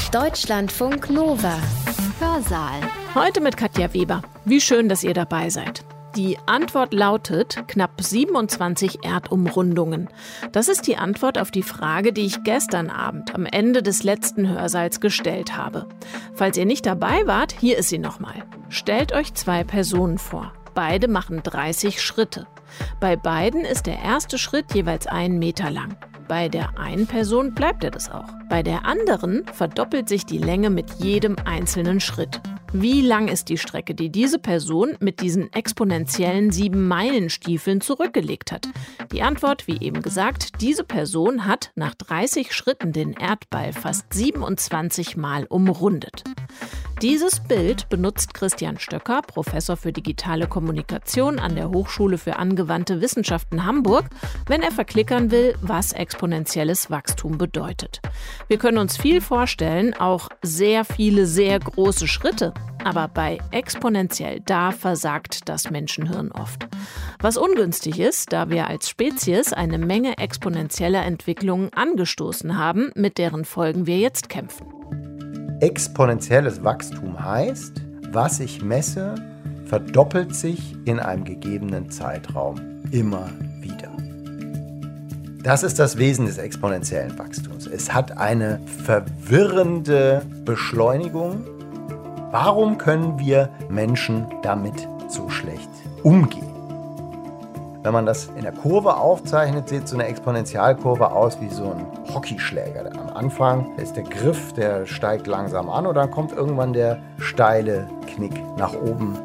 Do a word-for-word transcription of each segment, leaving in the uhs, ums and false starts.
Deutschlandfunk Nova. Hörsaal. Heute mit Katja Weber. Wie schön, dass ihr dabei seid. Die Antwort lautet knapp siebenundzwanzig Erdumrundungen. Das ist die Antwort auf die Frage, die ich gestern Abend am Ende des letzten Hörsaals gestellt habe. Falls ihr nicht dabei wart, hier ist sie nochmal. Stellt euch zwei Personen vor. Beide machen dreißig Schritte. Bei beiden ist der erste Schritt jeweils einen Meter lang. Bei der einen Person bleibt er das auch. Bei der anderen verdoppelt sich die Länge mit jedem einzelnen Schritt. Wie lang ist die Strecke, die diese Person mit diesen exponentiellen sieben-Meilen-Stiefeln zurückgelegt hat? Die Antwort, wie eben gesagt, diese Person hat nach dreißig Schritten den Erdball fast siebenundzwanzig Mal umrundet. Dieses Bild benutzt Christian Stöcker, Professor für digitale Kommunikation an der Hochschule für angewandte Wissenschaften Hamburg, wenn er verklickern will, was exponentielles Wachstum bedeutet. Wir können uns viel vorstellen, auch sehr viele, sehr große Schritte. Aber bei exponentiell, da versagt das Menschenhirn oft. Was ungünstig ist, da wir als Spezies eine Menge exponentieller Entwicklungen angestoßen haben, mit deren Folgen wir jetzt kämpfen. Exponentielles Wachstum heißt, was ich messe, verdoppelt sich in einem gegebenen Zeitraum immer wieder. Das ist das Wesen des exponentiellen Wachstums. Es hat eine verwirrende Beschleunigung. Warum können wir Menschen damit so schlecht umgehen? Wenn man das in der Kurve aufzeichnet, sieht so eine Exponentialkurve aus wie so ein Hockeyschläger. Am Anfang ist der Griff, der steigt langsam an und dann kommt irgendwann der steile Knick nach oben.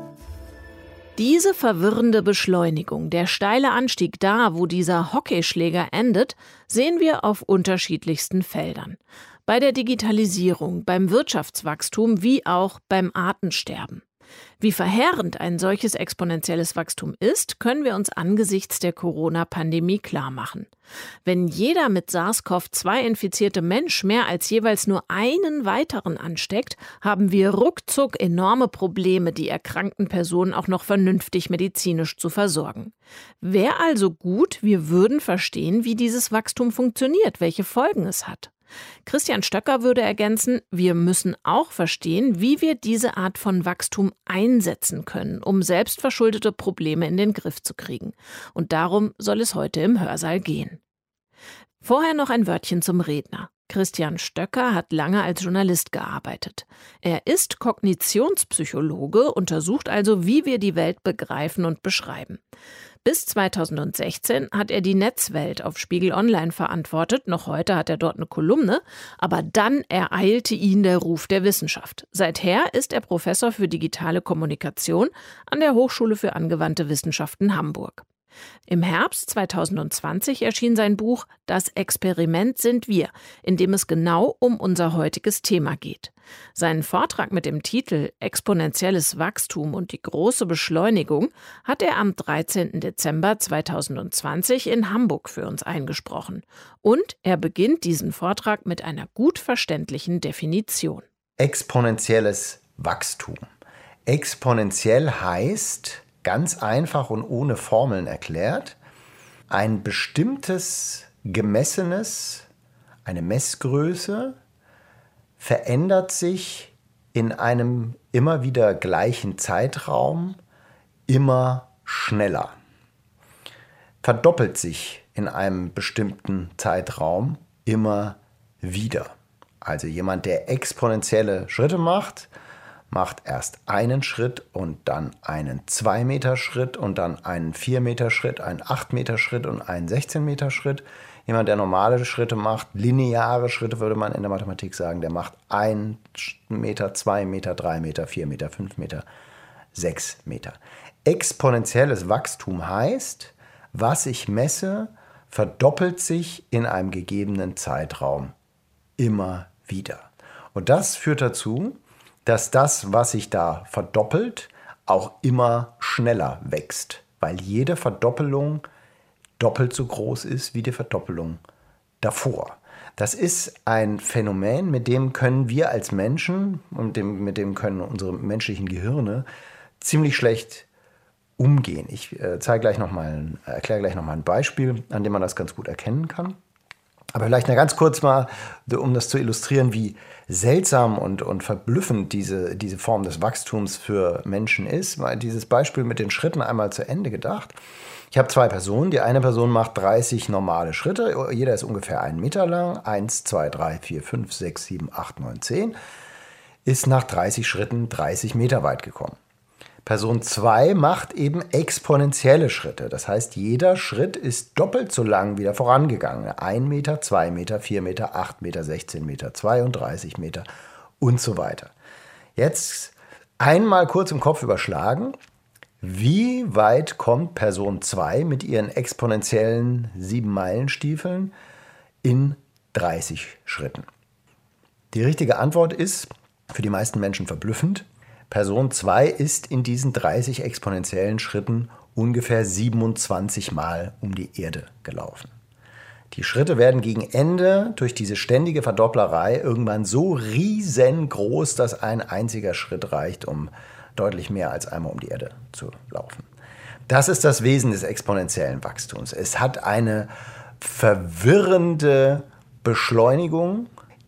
Diese verwirrende Beschleunigung, der steile Anstieg da, wo dieser Hockeyschläger endet, sehen wir auf unterschiedlichsten Feldern. Bei der Digitalisierung, beim Wirtschaftswachstum wie auch beim Artensterben. Wie verheerend ein solches exponentielles Wachstum ist, können wir uns angesichts der Corona-Pandemie klarmachen. Wenn jeder mit SARS-C o V zwei infizierte Mensch mehr als jeweils nur einen weiteren ansteckt, haben wir ruckzuck enorme Probleme, die erkrankten Personen auch noch vernünftig medizinisch zu versorgen. Wäre also gut, wir würden verstehen, wie dieses Wachstum funktioniert, welche Folgen es hat. Christian Stöcker würde ergänzen, wir müssen auch verstehen, wie wir diese Art von Wachstum einsetzen können, um selbstverschuldete Probleme in den Griff zu kriegen. Und darum soll es heute im Hörsaal gehen. Vorher noch ein Wörtchen zum Redner. Christian Stöcker hat lange als Journalist gearbeitet. Er ist Kognitionspsychologe, untersucht also, wie wir die Welt begreifen und beschreiben. Bis zweitausendsechzehn hat er die Netzwelt auf Spiegel Online verantwortet. Noch heute hat er dort eine Kolumne. Aber dann ereilte ihn der Ruf der Wissenschaft. Seither ist er Professor für digitale Kommunikation an der Hochschule für angewandte Wissenschaften Hamburg. Im Herbst zweitausendzwanzig erschien sein Buch »Das Experiment sind wir«, in dem es genau um unser heutiges Thema geht. Seinen Vortrag mit dem Titel »Exponentielles Wachstum und die große Beschleunigung« hat er am dreizehnten Dezember zweitausendzwanzig in Hamburg für uns eingesprochen. Und er beginnt diesen Vortrag mit einer gut verständlichen Definition. Exponentielles Wachstum. Exponentiell heißt, ganz einfach und ohne Formeln erklärt, ein bestimmtes gemessenes, eine Messgröße verändert sich in einem immer wieder gleichen Zeitraum immer schneller. Verdoppelt sich in einem bestimmten Zeitraum immer wieder. Also jemand, der exponentielle Schritte macht, macht erst einen Schritt und dann einen zwei Meter Schritt und dann einen vier Meter Schritt, einen acht Meter Schritt und einen sechzehn Meter Schritt. Jemand, der normale Schritte macht, lineare Schritte würde man in der Mathematik sagen, der macht einen Meter, zwei Meter, drei Meter, vier Meter, fünf Meter, sechs Meter. Exponentielles Wachstum heißt, was ich messe, verdoppelt sich in einem gegebenen Zeitraum immer wieder. Und das führt dazu, dass das, was sich da verdoppelt, auch immer schneller wächst, weil jede Verdoppelung doppelt so groß ist wie die Verdoppelung davor. Das ist ein Phänomen, mit dem können wir als Menschen und dem, mit dem können unsere menschlichen Gehirne ziemlich schlecht umgehen. Ich äh, zeige gleich noch mal, erkläre gleich noch mal ein Beispiel, an dem man das ganz gut erkennen kann. Aber vielleicht noch ganz kurz mal, um das zu illustrieren, wie seltsam und, und verblüffend diese, diese Form des Wachstums für Menschen ist. Mal dieses Beispiel mit den Schritten einmal zu Ende gedacht. Ich habe zwei Personen. Die eine Person macht dreißig normale Schritte. Jeder ist ungefähr einen Meter lang. Eins, zwei, drei, vier, fünf, sechs, sieben, acht, neun, zehn. Ist nach dreißig Schritten dreißig Meter weit gekommen. Person zwei macht eben exponentielle Schritte. Das heißt, jeder Schritt ist doppelt so lang wie der vorangegangene. ein Meter, zwei Meter, vier Meter, acht Meter, sechzehn Meter, zweiunddreißig Meter und so weiter. Jetzt einmal kurz im Kopf überschlagen. Wie weit kommt Person zwei mit ihren exponentiellen sieben-Meilen-Stiefeln in dreißig Schritten? Die richtige Antwort ist für die meisten Menschen verblüffend. Person zwei ist in diesen dreißig exponentiellen Schritten ungefähr siebenundzwanzig Mal um die Erde gelaufen. Die Schritte werden gegen Ende durch diese ständige Verdopplerei irgendwann so riesengroß, dass ein einziger Schritt reicht, um deutlich mehr als einmal um die Erde zu laufen. Das ist das Wesen des exponentiellen Wachstums. Es hat eine verwirrende Beschleunigung,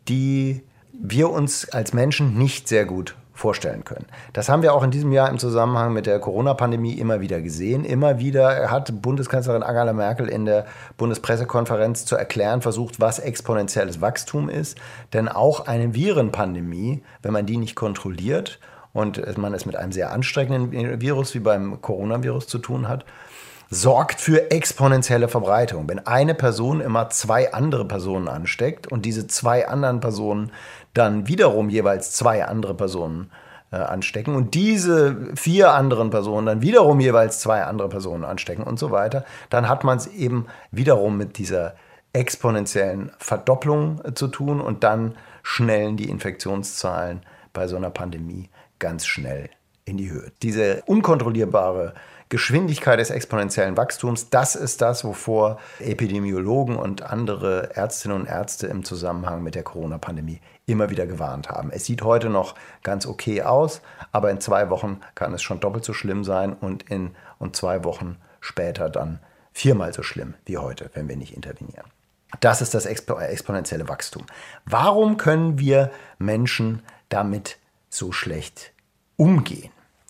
die wir uns als Menschen nicht sehr gut vorstellen können. Das haben wir auch in diesem Jahr im Zusammenhang mit der Corona-Pandemie immer wieder gesehen. Immer wieder hat Bundeskanzlerin Angela Merkel in der Bundespressekonferenz zu erklären versucht, was exponentielles Wachstum ist. Denn auch eine Virenpandemie, wenn man die nicht kontrolliert und man es mit einem sehr anstrengenden Virus wie beim Coronavirus zu tun hat, sorgt für exponentielle Verbreitung. Wenn eine Person immer zwei andere Personen ansteckt und diese zwei anderen Personen dann wiederum jeweils zwei andere Personen äh, anstecken und diese vier anderen Personen dann wiederum jeweils zwei andere Personen anstecken und so weiter, dann hat man es eben wiederum mit dieser exponentiellen Verdopplung äh, zu tun und dann schnellen die Infektionszahlen bei so einer Pandemie ganz schnell in die Höhe. Diese unkontrollierbare Geschwindigkeit des exponentiellen Wachstums, das ist das, wovor Epidemiologen und andere Ärztinnen und Ärzte im Zusammenhang mit der Corona-Pandemie immer wieder gewarnt haben. Es sieht heute noch ganz okay aus, aber in zwei Wochen kann es schon doppelt so schlimm sein und in und zwei Wochen später dann viermal so schlimm wie heute, wenn wir nicht intervenieren. Das ist das expo- exponentielle Wachstum. Warum können wir Menschen damit so schlecht umgehen?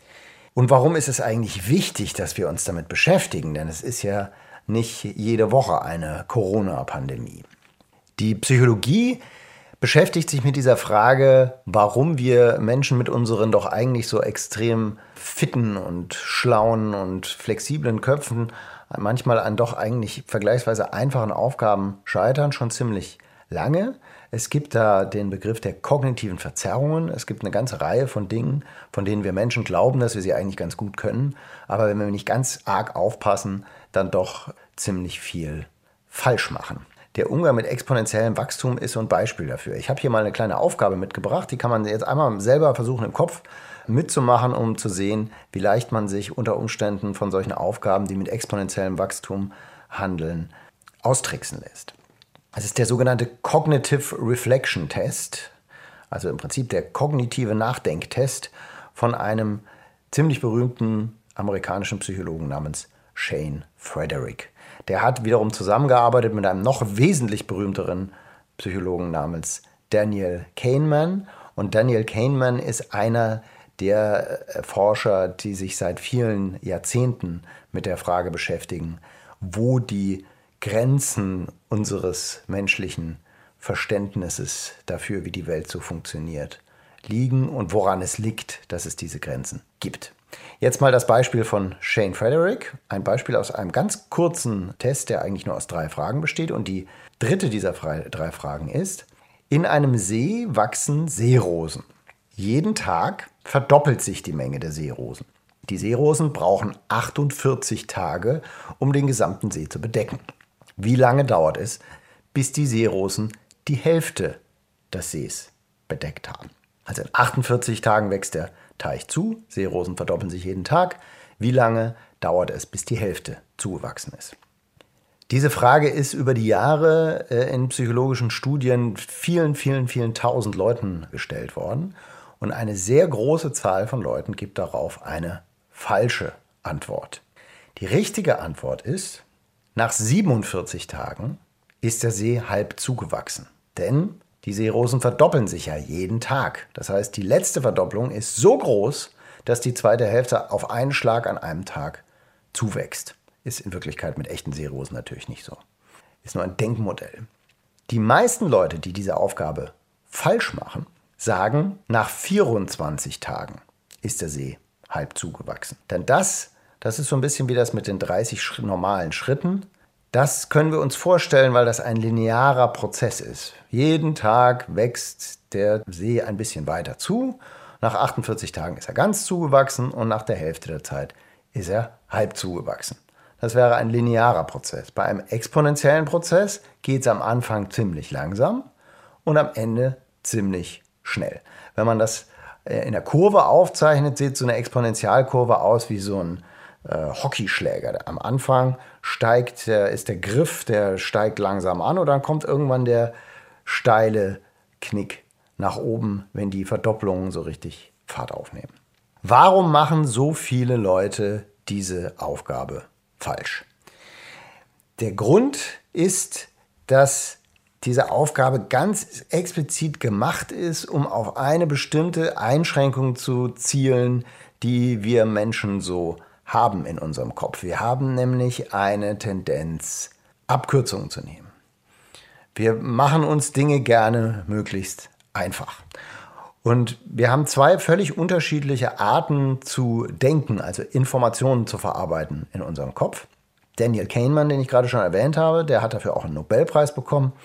Und warum ist es eigentlich wichtig, dass wir uns damit beschäftigen? Denn es ist ja nicht jede Woche eine Corona-Pandemie. Die Psychologie beschäftigt sich mit dieser Frage, warum wir Menschen mit unseren doch eigentlich so extrem fitten und schlauen und flexiblen Köpfen manchmal an doch eigentlich vergleichsweise einfachen Aufgaben scheitern, schon ziemlich lange. Es gibt da den Begriff der kognitiven Verzerrungen. Es gibt eine ganze Reihe von Dingen, von denen wir Menschen glauben, dass wir sie eigentlich ganz gut können. Aber wenn wir nicht ganz arg aufpassen, dann doch ziemlich viel falsch machen. Der Umgang mit exponentiellem Wachstum ist so ein Beispiel dafür. Ich habe hier mal eine kleine Aufgabe mitgebracht. Die kann man jetzt einmal selber versuchen im Kopf mitzumachen, um zu sehen, wie leicht man sich unter Umständen von solchen Aufgaben, die mit exponentiellem Wachstum handeln, austricksen lässt. Es ist der sogenannte Cognitive Reflection Test, also im Prinzip der kognitive Nachdenktest von einem ziemlich berühmten amerikanischen Psychologen namens Shane Frederick. Der hat wiederum zusammengearbeitet mit einem noch wesentlich berühmteren Psychologen namens Daniel Kahneman. Und Daniel Kahneman ist einer der Forscher, die sich seit vielen Jahrzehnten mit der Frage beschäftigen, wo die Grenzen unseres menschlichen Verständnisses dafür, wie die Welt so funktioniert, liegen und woran es liegt, dass es diese Grenzen gibt. Jetzt mal das Beispiel von Shane Frederick. Ein Beispiel aus einem ganz kurzen Test, der eigentlich nur aus drei Fragen besteht. Und die dritte dieser drei Fragen ist: In einem See wachsen Seerosen. Jeden Tag verdoppelt sich die Menge der Seerosen. Die Seerosen brauchen achtundvierzig Tage, um den gesamten See zu bedecken. Wie lange dauert es, bis die Seerosen die Hälfte des Sees bedeckt haben? Also in achtundvierzig Tagen wächst der Teich zu, Seerosen verdoppeln sich jeden Tag. Wie lange dauert es, bis die Hälfte zugewachsen ist? Diese Frage ist über die Jahre äh, in psychologischen Studien vielen, vielen, vielen tausend Leuten gestellt worden. Und eine sehr große Zahl von Leuten gibt darauf eine falsche Antwort. Die richtige Antwort ist: Nach siebenundvierzig Tagen ist der See halb zugewachsen. Denn die Seerosen verdoppeln sich ja jeden Tag. Das heißt, die letzte Verdopplung ist so groß, dass die zweite Hälfte auf einen Schlag an einem Tag zuwächst. Ist in Wirklichkeit mit echten Seerosen natürlich nicht so. Ist nur ein Denkmodell. Die meisten Leute, die diese Aufgabe falsch machen, sagen, nach vierundzwanzig Tagen ist der See halb zugewachsen. Denn das, das ist so ein bisschen wie das mit den dreißig normalen Schritten. Das können wir uns vorstellen, weil das ein linearer Prozess ist. Jeden Tag wächst der See ein bisschen weiter zu. Nach achtundvierzig Tagen ist er ganz zugewachsen und nach der Hälfte der Zeit ist er halb zugewachsen. Das wäre ein linearer Prozess. Bei einem exponentiellen Prozess geht es am Anfang ziemlich langsam und am Ende ziemlich schnell. Wenn man das in der Kurve aufzeichnet, sieht so eine Exponentialkurve aus wie so ein äh, Hockeyschläger. Am Anfang steigt, der, ist der Griff, der steigt langsam an und dann kommt irgendwann der steile Knick nach oben, wenn die Verdopplungen so richtig Fahrt aufnehmen. Warum machen so viele Leute diese Aufgabe falsch? Der Grund ist, dass diese Aufgabe ganz explizit gemacht ist, um auf eine bestimmte Einschränkung zu zielen, die wir Menschen so haben in unserem Kopf. Wir haben nämlich eine Tendenz, Abkürzungen zu nehmen. Wir machen uns Dinge gerne möglichst einfach. Und wir haben zwei völlig unterschiedliche Arten zu denken, also Informationen zu verarbeiten in unserem Kopf. Daniel Kahneman, den ich gerade schon erwähnt habe, der hat dafür auch einen Nobelpreis bekommen.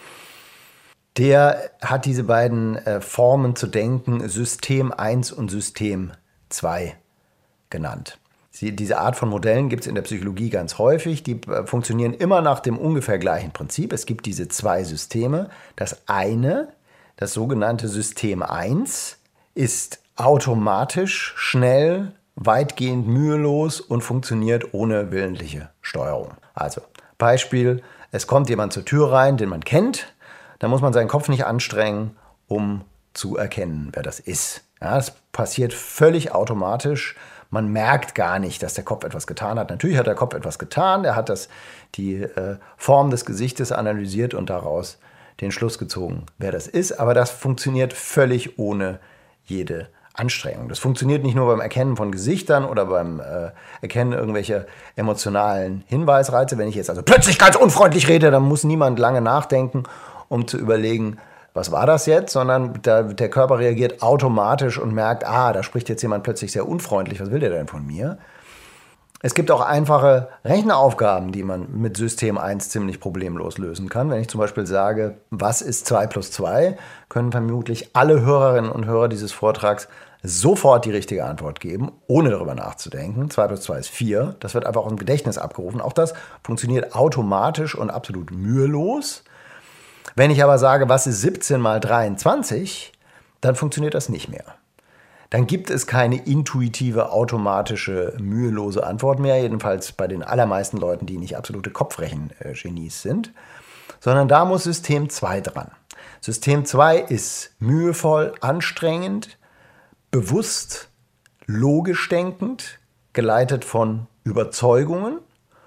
Der hat diese beiden äh, Formen zu denken, System eins und System zwei genannt. Sie, diese Art von Modellen gibt es in der Psychologie ganz häufig. Die äh, funktionieren immer nach dem ungefähr gleichen Prinzip. Es gibt diese zwei Systeme. Das eine, das sogenannte System eins, ist automatisch, schnell, weitgehend mühelos und funktioniert ohne willentliche Steuerung. Also Beispiel, es kommt jemand zur Tür rein, den man kennt. Da muss man seinen Kopf nicht anstrengen, um zu erkennen, wer das ist. Ja, das passiert völlig automatisch. Man merkt gar nicht, dass der Kopf etwas getan hat. Natürlich hat der Kopf etwas getan. Er hat das, die äh, Form des Gesichtes analysiert und daraus den Schluss gezogen, wer das ist. Aber das funktioniert völlig ohne jede Anstrengung. Das funktioniert nicht nur beim Erkennen von Gesichtern oder beim äh, Erkennen irgendwelcher emotionalen Hinweisreize. Wenn ich jetzt also plötzlich ganz unfreundlich rede, dann muss niemand lange nachdenken, um zu überlegen, was war das jetzt, sondern da, der Körper reagiert automatisch und merkt, ah, da spricht jetzt jemand plötzlich sehr unfreundlich, was will der denn von mir? Es gibt auch einfache Recheraufgaben, die man mit System eins ziemlich problemlos lösen kann. Wenn ich zum Beispiel sage, was ist zwei plus zwei, können vermutlich alle Hörerinnen und Hörer dieses Vortrags sofort die richtige Antwort geben, ohne darüber nachzudenken. zwei plus zwei ist vier. Das wird einfach aus dem Gedächtnis abgerufen. Auch das funktioniert automatisch und absolut mühelos. Wenn ich aber sage, was ist siebzehn mal dreiundzwanzig, dann funktioniert das nicht mehr. Dann gibt es keine intuitive, automatische, mühelose Antwort mehr, jedenfalls bei den allermeisten Leuten, die nicht absolute Kopfrechen-Genies sind, sondern da muss System zwei dran. System zwei ist mühevoll, anstrengend, bewusst, logisch denkend, geleitet von Überzeugungen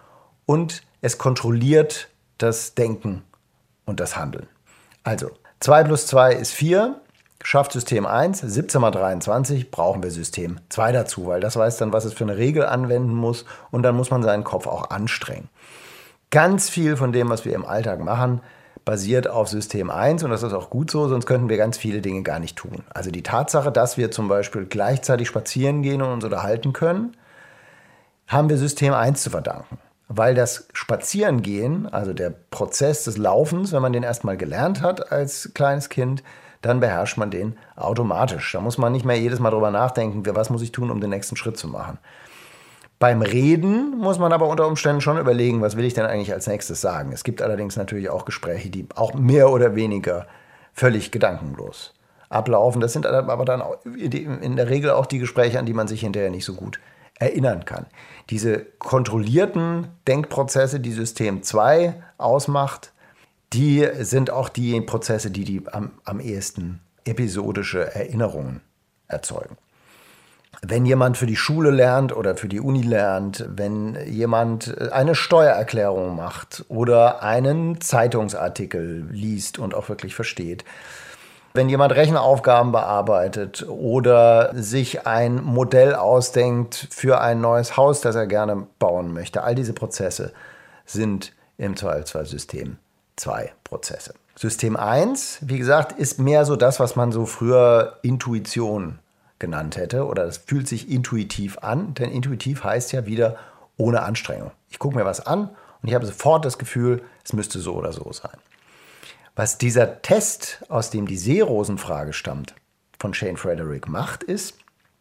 und es kontrolliert das Denken und das Handeln. Also, zwei plus zwei ist vier, schafft System eins, siebzehn mal dreiundzwanzig, brauchen wir System zwei dazu, weil das weiß dann, was es für eine Regel anwenden muss und dann muss man seinen Kopf auch anstrengen. Ganz viel von dem, was wir im Alltag machen, basiert auf System eins und das ist auch gut so, sonst könnten wir ganz viele Dinge gar nicht tun. Also die Tatsache, dass wir zum Beispiel gleichzeitig spazieren gehen und uns unterhalten können, haben wir System eins zu verdanken. Weil das Spazierengehen, also der Prozess des Laufens, wenn man den erstmal gelernt hat als kleines Kind, dann beherrscht man den automatisch. Da muss man nicht mehr jedes Mal drüber nachdenken, was muss ich tun, um den nächsten Schritt zu machen. Beim Reden muss man aber unter Umständen schon überlegen, was will ich denn eigentlich als nächstes sagen. Es gibt allerdings natürlich auch Gespräche, die auch mehr oder weniger völlig gedankenlos ablaufen. Das sind aber dann auch in der Regel auch die Gespräche, an die man sich hinterher nicht so gut erinnern kann. Diese kontrollierten Denkprozesse, die System zwei ausmacht, die sind auch die Prozesse, die, die am, am ehesten episodische Erinnerungen erzeugen. Wenn jemand für die Schule lernt oder für die Uni lernt, wenn jemand eine Steuererklärung macht oder einen Zeitungsartikel liest und auch wirklich versteht, wenn jemand Rechenaufgaben bearbeitet oder sich ein Modell ausdenkt für ein neues Haus, das er gerne bauen möchte, all diese Prozesse sind im Zweifelsfall System zwei Prozesse. System eins, wie gesagt, ist mehr so das, was man so früher Intuition genannt hätte, oder das fühlt sich intuitiv an, denn intuitiv heißt ja wieder ohne Anstrengung. Ich gucke mir was an und ich habe sofort das Gefühl, es müsste so oder so sein. Was dieser Test, aus dem die Seerosenfrage stammt, von Shane Frederick macht, ist,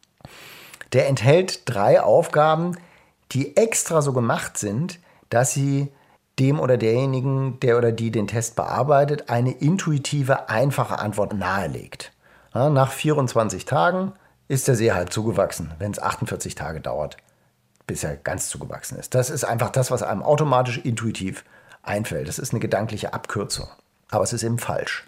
der enthält drei Aufgaben, die extra so gemacht sind, dass sie dem oder derjenigen, der oder die den Test bearbeitet, eine intuitive, einfache Antwort nahelegt. Ja, nach vierundzwanzig Tagen ist der See halb zugewachsen, wenn es achtundvierzig Tage dauert, bis er ganz zugewachsen ist. Das ist einfach das, was einem automatisch intuitiv einfällt. Das ist eine gedankliche Abkürzung, aber es ist eben falsch.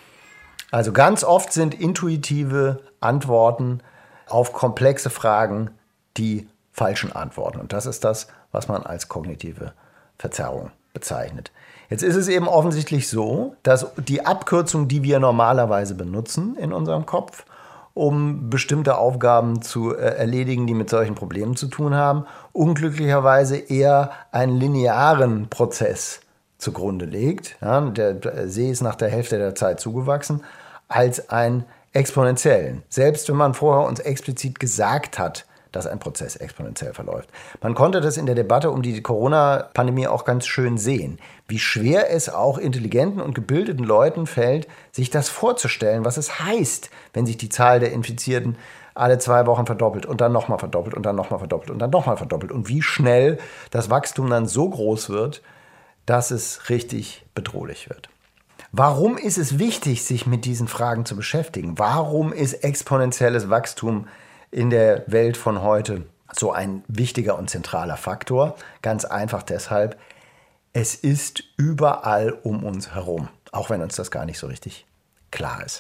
Also ganz oft sind intuitive Antworten auf komplexe Fragen die falschen Antworten. Und das ist das, was man als kognitive Verzerrung bezeichnet. Jetzt ist es eben offensichtlich so, dass die Abkürzung, die wir normalerweise benutzen in unserem Kopf, um bestimmte Aufgaben zu äh, erledigen, die mit solchen Problemen zu tun haben, unglücklicherweise eher einen linearen Prozess zugrunde legt. Ja, der See ist nach der Hälfte der Zeit zugewachsen, als einen exponentiellen. Selbst wenn man vorher uns explizit gesagt hat, dass ein Prozess exponentiell verläuft. Man konnte das in der Debatte um die Corona-Pandemie auch ganz schön sehen, wie schwer es auch intelligenten und gebildeten Leuten fällt, sich das vorzustellen, was es heißt, wenn sich die Zahl der Infizierten alle zwei Wochen verdoppelt und dann nochmal verdoppelt und dann nochmal verdoppelt und dann nochmal verdoppelt und wie schnell das Wachstum dann so groß wird, dass es richtig bedrohlich wird. Warum ist es wichtig, sich mit diesen Fragen zu beschäftigen? Warum ist exponentielles Wachstum in der Welt von heute so ein wichtiger und zentraler Faktor? Ganz einfach deshalb, es ist überall um uns herum, auch wenn uns das gar nicht so richtig klar ist.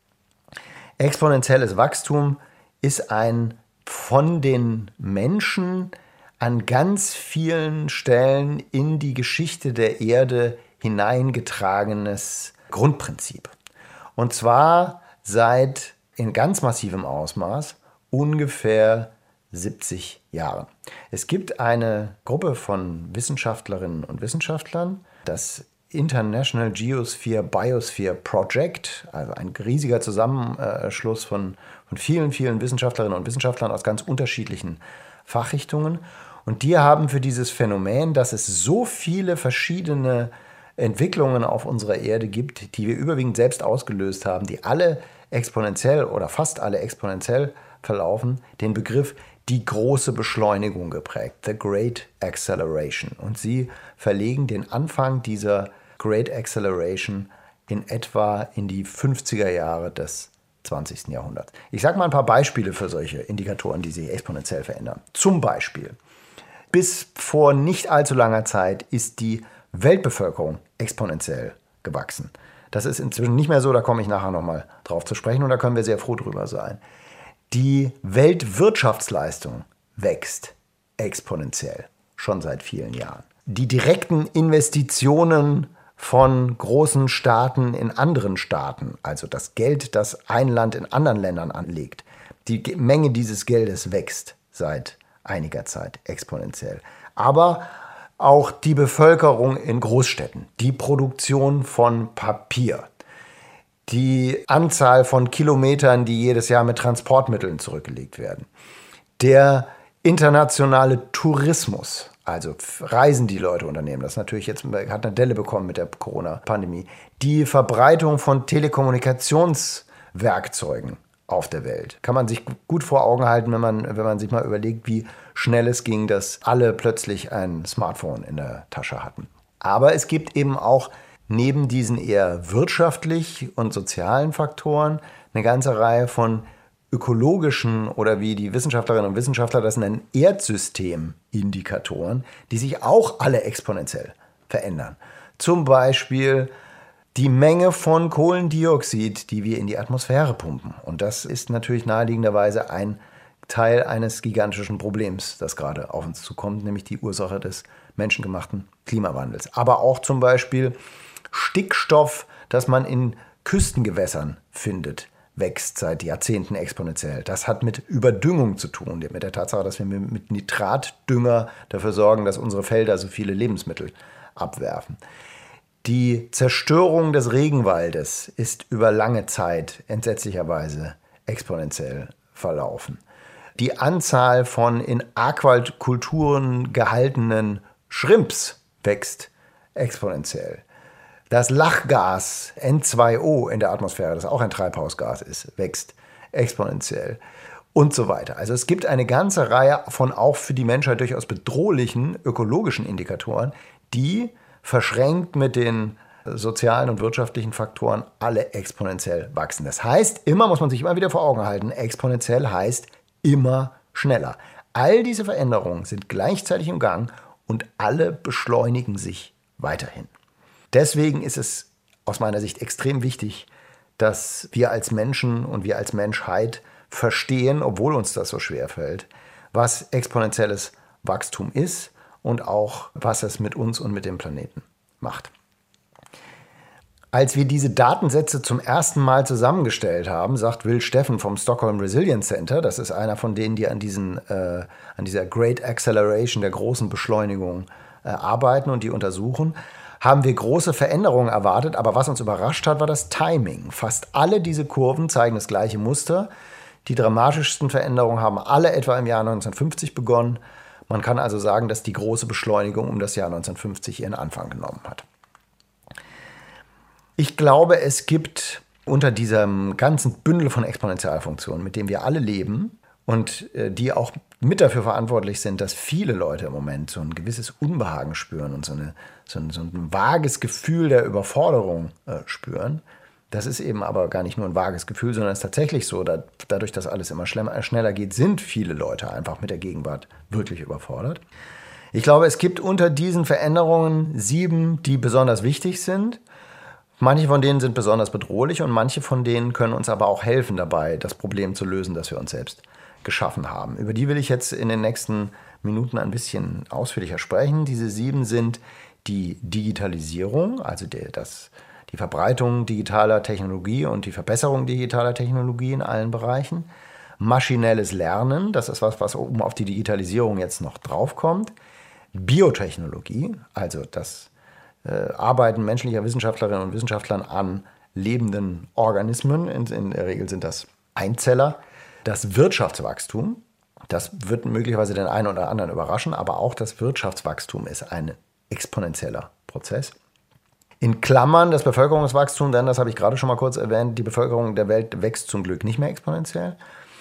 Exponentielles Wachstum ist ein von den Menschen an ganz vielen Stellen in die Geschichte der Erde hineingetragenes Grundprinzip. Und zwar seit in ganz massivem Ausmaß ungefähr siebzig Jahren. Es gibt eine Gruppe von Wissenschaftlerinnen und Wissenschaftlern, das International Geosphere Biosphere Project, also ein riesiger Zusammenschluss von, von vielen, vielen Wissenschaftlerinnen und Wissenschaftlern aus ganz unterschiedlichen Fachrichtungen. Und die haben für dieses Phänomen, dass es so viele verschiedene Entwicklungen auf unserer Erde gibt, die wir überwiegend selbst ausgelöst haben, die alle exponentiell oder fast alle exponentiell verlaufen, den Begriff die große Beschleunigung geprägt, the Great Acceleration. Und sie verlegen den Anfang dieser Great Acceleration in etwa in die fünfziger Jahre des zwanzigsten Jahrhunderts. Ich sage mal ein paar Beispiele für solche Indikatoren, die sich exponentiell verändern. Zum Beispiel, bis vor nicht allzu langer Zeit ist die Weltbevölkerung exponentiell gewachsen. Das ist inzwischen nicht mehr so, da komme ich nachher nochmal drauf zu sprechen und da können wir sehr froh drüber sein. Die Weltwirtschaftsleistung wächst exponentiell, schon seit vielen Jahren. Die direkten Investitionen von großen Staaten in anderen Staaten, also das Geld, das ein Land in anderen Ländern anlegt, die Menge dieses Geldes wächst seit einiger Zeit exponentiell. Aber auch die Bevölkerung in Großstädten, die Produktion von Papier, die Anzahl von Kilometern, die jedes Jahr mit Transportmitteln zurückgelegt werden, der internationale Tourismus, also Reisen, die Leute unternehmen, das natürlich jetzt hat eine Delle bekommen mit der Corona-Pandemie, die Verbreitung von Telekommunikationswerkzeugen auf der Welt. Kann man sich gut vor Augen halten, wenn man, wenn man sich mal überlegt, wie schnell es ging, dass alle plötzlich ein Smartphone in der Tasche hatten. Aber es gibt eben auch neben diesen eher wirtschaftlich und sozialen Faktoren eine ganze Reihe von ökologischen oder wie die Wissenschaftlerinnen und Wissenschaftler das nennen, Erdsysteindikatoren, die sich auch alle exponentiell verändern. Zum Beispiel die Menge von Kohlendioxid, die wir in die Atmosphäre pumpen. Und das ist natürlich naheliegenderweise ein Teil eines gigantischen Problems, das gerade auf uns zukommt, nämlich die Ursache des menschengemachten Klimawandels. Aber auch zum Beispiel Stickstoff, das man in Küstengewässern findet, wächst seit Jahrzehnten exponentiell. Das hat mit Überdüngung zu tun, mit der Tatsache, dass wir mit Nitratdünger dafür sorgen, dass unsere Felder so viele Lebensmittel abwerfen. Die Zerstörung des Regenwaldes ist über lange Zeit entsetzlicherweise exponentiell verlaufen. Die Anzahl von in Aquakulturen gehaltenen Shrimps wächst exponentiell. Das Lachgas N zwei O in der Atmosphäre, das auch ein Treibhausgas ist, wächst exponentiell und so weiter. Also es gibt eine ganze Reihe von auch für die Menschheit durchaus bedrohlichen ökologischen Indikatoren, die verschränkt mit den sozialen und wirtschaftlichen Faktoren alle exponentiell wachsen. Das heißt, immer muss man sich immer wieder vor Augen halten, exponentiell heißt immer schneller. All diese Veränderungen sind gleichzeitig im Gang und alle beschleunigen sich weiterhin. Deswegen ist es aus meiner Sicht extrem wichtig, dass wir als Menschen und wir als Menschheit verstehen, obwohl uns das so schwer fällt, was exponentielles Wachstum ist und auch, was es mit uns und mit dem Planeten macht. Als wir diese Datensätze zum ersten Mal zusammengestellt haben, sagt Will Steffen vom Stockholm Resilience Center, das ist einer von denen, die an, diesen, äh, an dieser Great Acceleration, der großen Beschleunigung, äh, arbeiten und die untersuchen, haben wir große Veränderungen erwartet, aber was uns überrascht hat, war das Timing. Fast alle diese Kurven zeigen das gleiche Muster. Die dramatischsten Veränderungen haben alle etwa im Jahr neunzehnhundertfünfzig begonnen. Man kann also sagen, dass die große Beschleunigung um das Jahr neunzehnhundertfünfzig ihren Anfang genommen hat. Ich glaube, es gibt unter diesem ganzen Bündel von Exponentialfunktionen, mit dem wir alle leben und die auch mit dafür verantwortlich sind, dass viele Leute im Moment so ein gewisses Unbehagen spüren und so, eine, so, ein, so ein vages Gefühl der Überforderung äh, spüren. Das ist eben aber gar nicht nur ein vages Gefühl, sondern es ist tatsächlich so, da, dadurch, dass alles immer schneller geht, sind viele Leute einfach mit der Gegenwart wirklich überfordert. Ich glaube, es gibt unter diesen Veränderungen sieben, die besonders wichtig sind. Manche von denen sind besonders bedrohlich und manche von denen können uns aber auch helfen dabei, das Problem zu lösen, das wir uns selbst geschaffen haben. Über die will ich jetzt in den nächsten Minuten ein bisschen ausführlicher sprechen. Diese sieben sind die Digitalisierung, also der, das, die Verbreitung digitaler Technologie und die Verbesserung digitaler Technologie in allen Bereichen. Maschinelles Lernen, das ist was, was oben auf die Digitalisierung jetzt noch draufkommt. Biotechnologie, also das äh, Arbeiten menschlicher Wissenschaftlerinnen und Wissenschaftlern an lebenden Organismen, in, in der Regel sind das Einzeller. Das Wirtschaftswachstum, das wird möglicherweise den einen oder anderen überraschen, aber auch das Wirtschaftswachstum ist ein exponentieller Prozess. In Klammern das Bevölkerungswachstum, denn das habe ich gerade schon mal kurz erwähnt, die Bevölkerung der Welt wächst zum Glück nicht mehr exponentiell.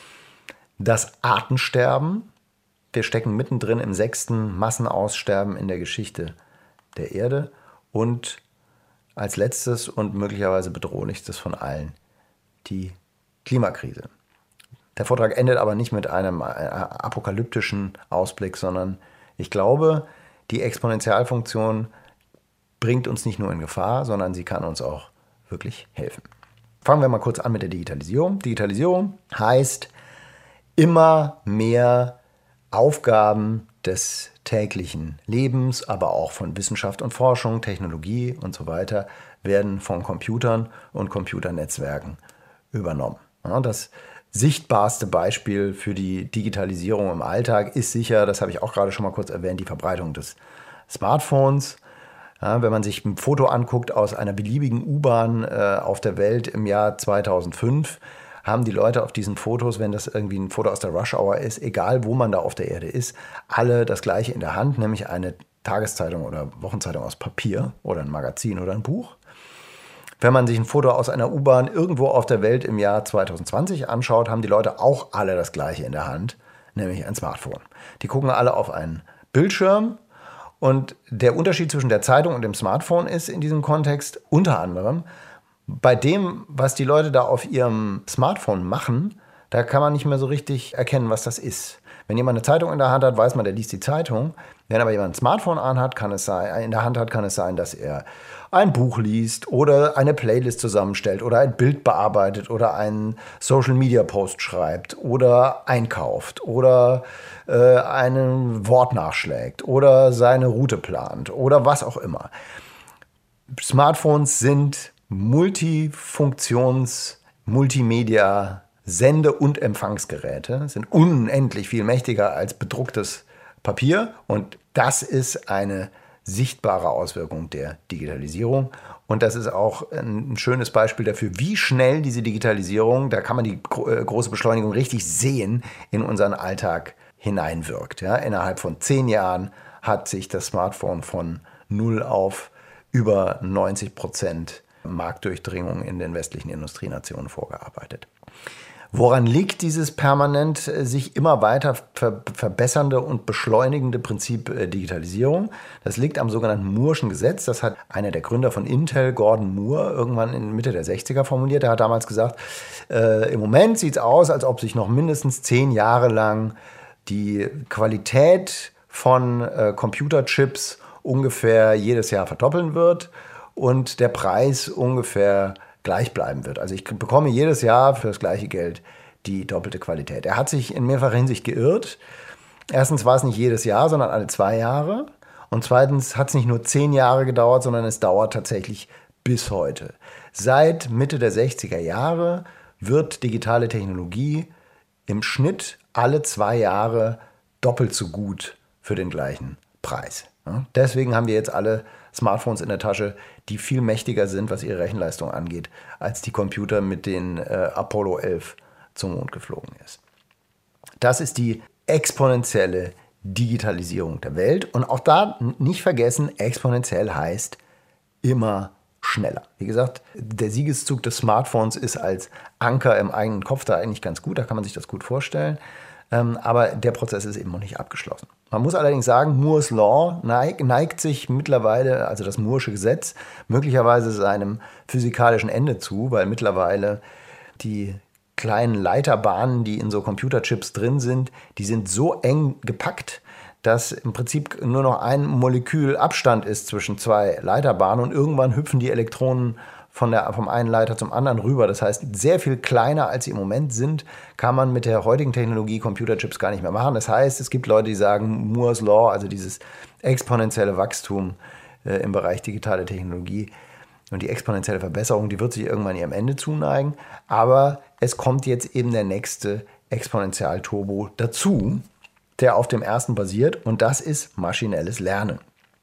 Das Artensterben, wir stecken mittendrin im sechsten Massenaussterben in der Geschichte der Erde. Und als letztes und möglicherweise bedrohlichstes von allen, die Klimakrise. Der Vortrag endet aber nicht mit einem apokalyptischen Ausblick, sondern ich glaube, die Exponentialfunktion bringt uns nicht nur in Gefahr, sondern sie kann uns auch wirklich helfen. Fangen wir mal kurz an mit der Digitalisierung. Digitalisierung heißt, immer mehr Aufgaben des täglichen Lebens, aber auch von Wissenschaft und Forschung, Technologie und so weiter, werden von Computern und Computernetzwerken übernommen. Ja, das sichtbarste Beispiel für die Digitalisierung im Alltag ist sicher, das habe ich auch gerade schon mal kurz erwähnt, die Verbreitung des Smartphones. Ja, wenn man sich ein Foto anguckt aus einer beliebigen U-Bahn äh, auf der Welt im Jahr zweitausendfünf, haben die Leute auf diesen Fotos, wenn das irgendwie ein Foto aus der Rush Hour ist, egal wo man da auf der Erde ist, alle das Gleiche in der Hand, nämlich eine Tageszeitung oder Wochenzeitung aus Papier oder ein Magazin oder ein Buch. Wenn man sich ein Foto aus einer U-Bahn irgendwo auf der Welt im Jahr zweitausendzwanzig anschaut, haben die Leute auch alle das Gleiche in der Hand, nämlich ein Smartphone. Die gucken alle auf einen Bildschirm und der Unterschied zwischen der Zeitung und dem Smartphone ist in diesem Kontext unter anderem, bei dem, was die Leute da auf ihrem Smartphone machen, da kann man nicht mehr so richtig erkennen, was das ist. Wenn jemand eine Zeitung in der Hand hat, weiß man, der liest die Zeitung. Wenn aber jemand ein Smartphone anhat, kann es sein, in der Hand hat, kann es sein, dass er ein Buch liest oder eine Playlist zusammenstellt oder ein Bild bearbeitet oder einen Social-Media-Post schreibt oder einkauft oder äh, ein Wort nachschlägt oder seine Route plant oder was auch immer. Smartphones sind Multifunktions-, Multimedia-, Sende- und Empfangsgeräte, sind unendlich viel mächtiger als bedrucktes Papier und das ist eine sichtbare Auswirkung der Digitalisierung. Und das ist auch ein schönes Beispiel dafür, wie schnell diese Digitalisierung, da kann man die gro- äh, große Beschleunigung richtig sehen, in unseren Alltag hineinwirkt. Ja, innerhalb von zehn Jahren hat sich das Smartphone von null auf über neunzig Prozent Marktdurchdringung in den westlichen Industrienationen vorgearbeitet. Woran liegt dieses permanent sich immer weiter ver- verbessernde und beschleunigende Prinzip äh, Digitalisierung? Das liegt am sogenannten Moore'schen Gesetz. Das hat einer der Gründer von Intel, Gordon Moore, irgendwann in Mitte der sechziger formuliert. Er hat damals gesagt, äh, im Moment sieht es aus, als ob sich noch mindestens zehn Jahre lang die Qualität von äh, Computerchips ungefähr jedes Jahr verdoppeln wird und der Preis ungefähr gleich bleiben wird. Also ich bekomme jedes Jahr für das gleiche Geld die doppelte Qualität. Er hat sich in mehrfacher Hinsicht geirrt. Erstens war es nicht jedes Jahr, sondern alle zwei Jahre. Und zweitens hat es nicht nur zehn Jahre gedauert, sondern es dauert tatsächlich bis heute. Seit Mitte der sechziger Jahre wird digitale Technologie im Schnitt alle zwei Jahre doppelt so gut für den gleichen Preis. Ja, deswegen haben wir jetzt alle Smartphones in der Tasche, die viel mächtiger sind, was ihre Rechenleistung angeht, als die Computer, mit denen äh, Apollo elf zum Mond geflogen ist. Das ist die exponentielle Digitalisierung der Welt. Und auch da nicht vergessen, exponentiell heißt immer schneller. Wie gesagt, der Siegeszug des Smartphones ist als Anker im eigenen Kopf da eigentlich ganz gut, da kann man sich das gut vorstellen. Ähm, aber der Prozess ist eben noch nicht abgeschlossen. Man muss allerdings sagen, Moore's Law neig, neigt sich mittlerweile, also das Moore'sche Gesetz, möglicherweise seinem physikalischen Ende zu, weil mittlerweile die kleinen Leiterbahnen, die in so Computerchips drin sind, die sind so eng gepackt, dass im Prinzip nur noch ein Molekül Abstand ist zwischen zwei Leiterbahnen und irgendwann hüpfen die Elektronen von der, vom einen Leiter zum anderen rüber. Das heißt, sehr viel kleiner, als sie im Moment sind, kann man mit der heutigen Technologie Computerchips gar nicht mehr machen. Das heißt, es gibt Leute, die sagen, Moore's Law, also dieses exponentielle Wachstum äh, im Bereich digitale Technologie und die exponentielle Verbesserung, die wird sich irgendwann ihrem Ende zuneigen. Aber es kommt jetzt eben der nächste Exponentialturbo dazu, der auf dem ersten basiert, und das ist maschinelles Lernen.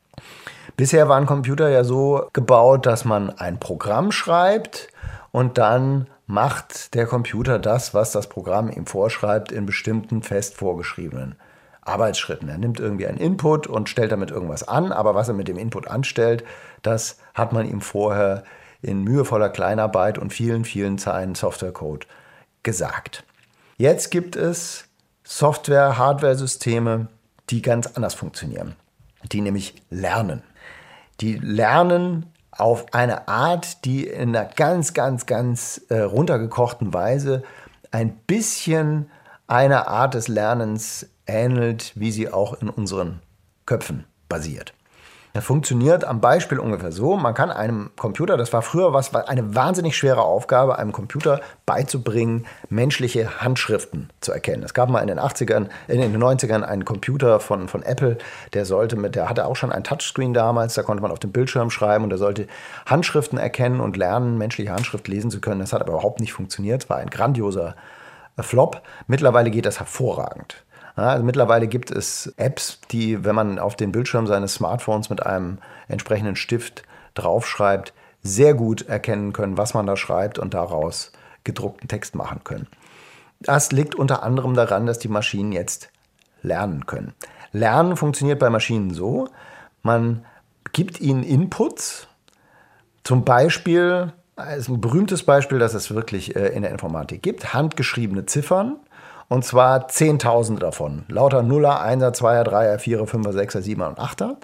Bisher waren Computer ja so gebaut, dass man ein Programm schreibt und dann macht der Computer das, was das Programm ihm vorschreibt, in bestimmten fest vorgeschriebenen Arbeitsschritten. Er nimmt irgendwie einen Input und stellt damit irgendwas an, aber was er mit dem Input anstellt, das hat man ihm vorher in mühevoller Kleinarbeit und vielen, vielen Zeilen Softwarecode gesagt. Jetzt gibt es Software-, Hardware-Systeme, die ganz anders funktionieren, die nämlich lernen. Die lernen auf eine Art, die in einer ganz, ganz, ganz äh, runtergekochten Weise ein bisschen einer Art des Lernens ähnelt, wie sie auch in unseren Köpfen basiert. Das funktioniert am Beispiel ungefähr so: Man kann einem Computer, das war früher was, war eine wahnsinnig schwere Aufgabe, einem Computer beizubringen, menschliche Handschriften zu erkennen. Es gab mal in den achtzigern, in den neunzigern einen Computer von, von Apple, der sollte mit, der hatte auch schon ein Touchscreen damals, da konnte man auf dem Bildschirm schreiben und der sollte Handschriften erkennen und lernen, menschliche Handschrift lesen zu können. Das hat aber überhaupt nicht funktioniert, es war ein grandioser Flop. Mittlerweile geht das hervorragend. Ja, also mittlerweile gibt es Apps, die, wenn man auf den Bildschirm seines Smartphones mit einem entsprechenden Stift draufschreibt, sehr gut erkennen können, was man da schreibt und daraus gedruckten Text machen können. Das liegt unter anderem daran, dass die Maschinen jetzt lernen können. Lernen funktioniert bei Maschinen so: Man gibt ihnen Inputs, zum Beispiel, das ist ein berühmtes Beispiel, das es wirklich in der Informatik gibt, handgeschriebene Ziffern. Und zwar Zehntausende davon. Lauter Nuller, Einser, Zweier, Dreier, Vierer, Fünfer, Sechser, Siebener und Achter.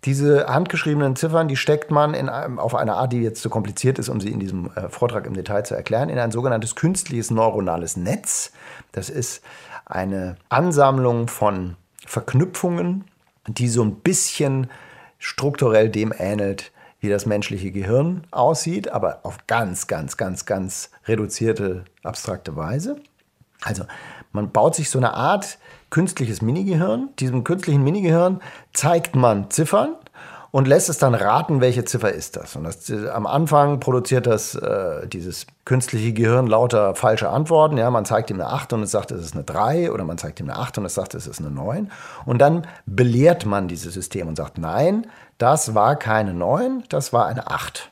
Diese handgeschriebenen Ziffern, die steckt man in einem, auf eine Art, die jetzt zu kompliziert ist, um sie in diesem äh, Vortrag im Detail zu erklären, in ein sogenanntes künstliches neuronales Netz. Das ist eine Ansammlung von Verknüpfungen, die so ein bisschen strukturell dem ähnelt, wie das menschliche Gehirn aussieht, aber auf ganz, ganz, ganz, ganz reduzierte, abstrakte Weise. Also man baut sich so eine Art künstliches Minigehirn. Diesem künstlichen Minigehirn zeigt man Ziffern und lässt es dann raten, welche Ziffer ist das. Und das, am Anfang produziert das äh, dieses künstliche Gehirn lauter falsche Antworten. Ja, man zeigt ihm eine acht und es sagt, es ist eine drei, oder man zeigt ihm eine acht und es sagt, es ist eine neun. Und dann belehrt man dieses System und sagt, nein, das war keine neun, das war eine acht.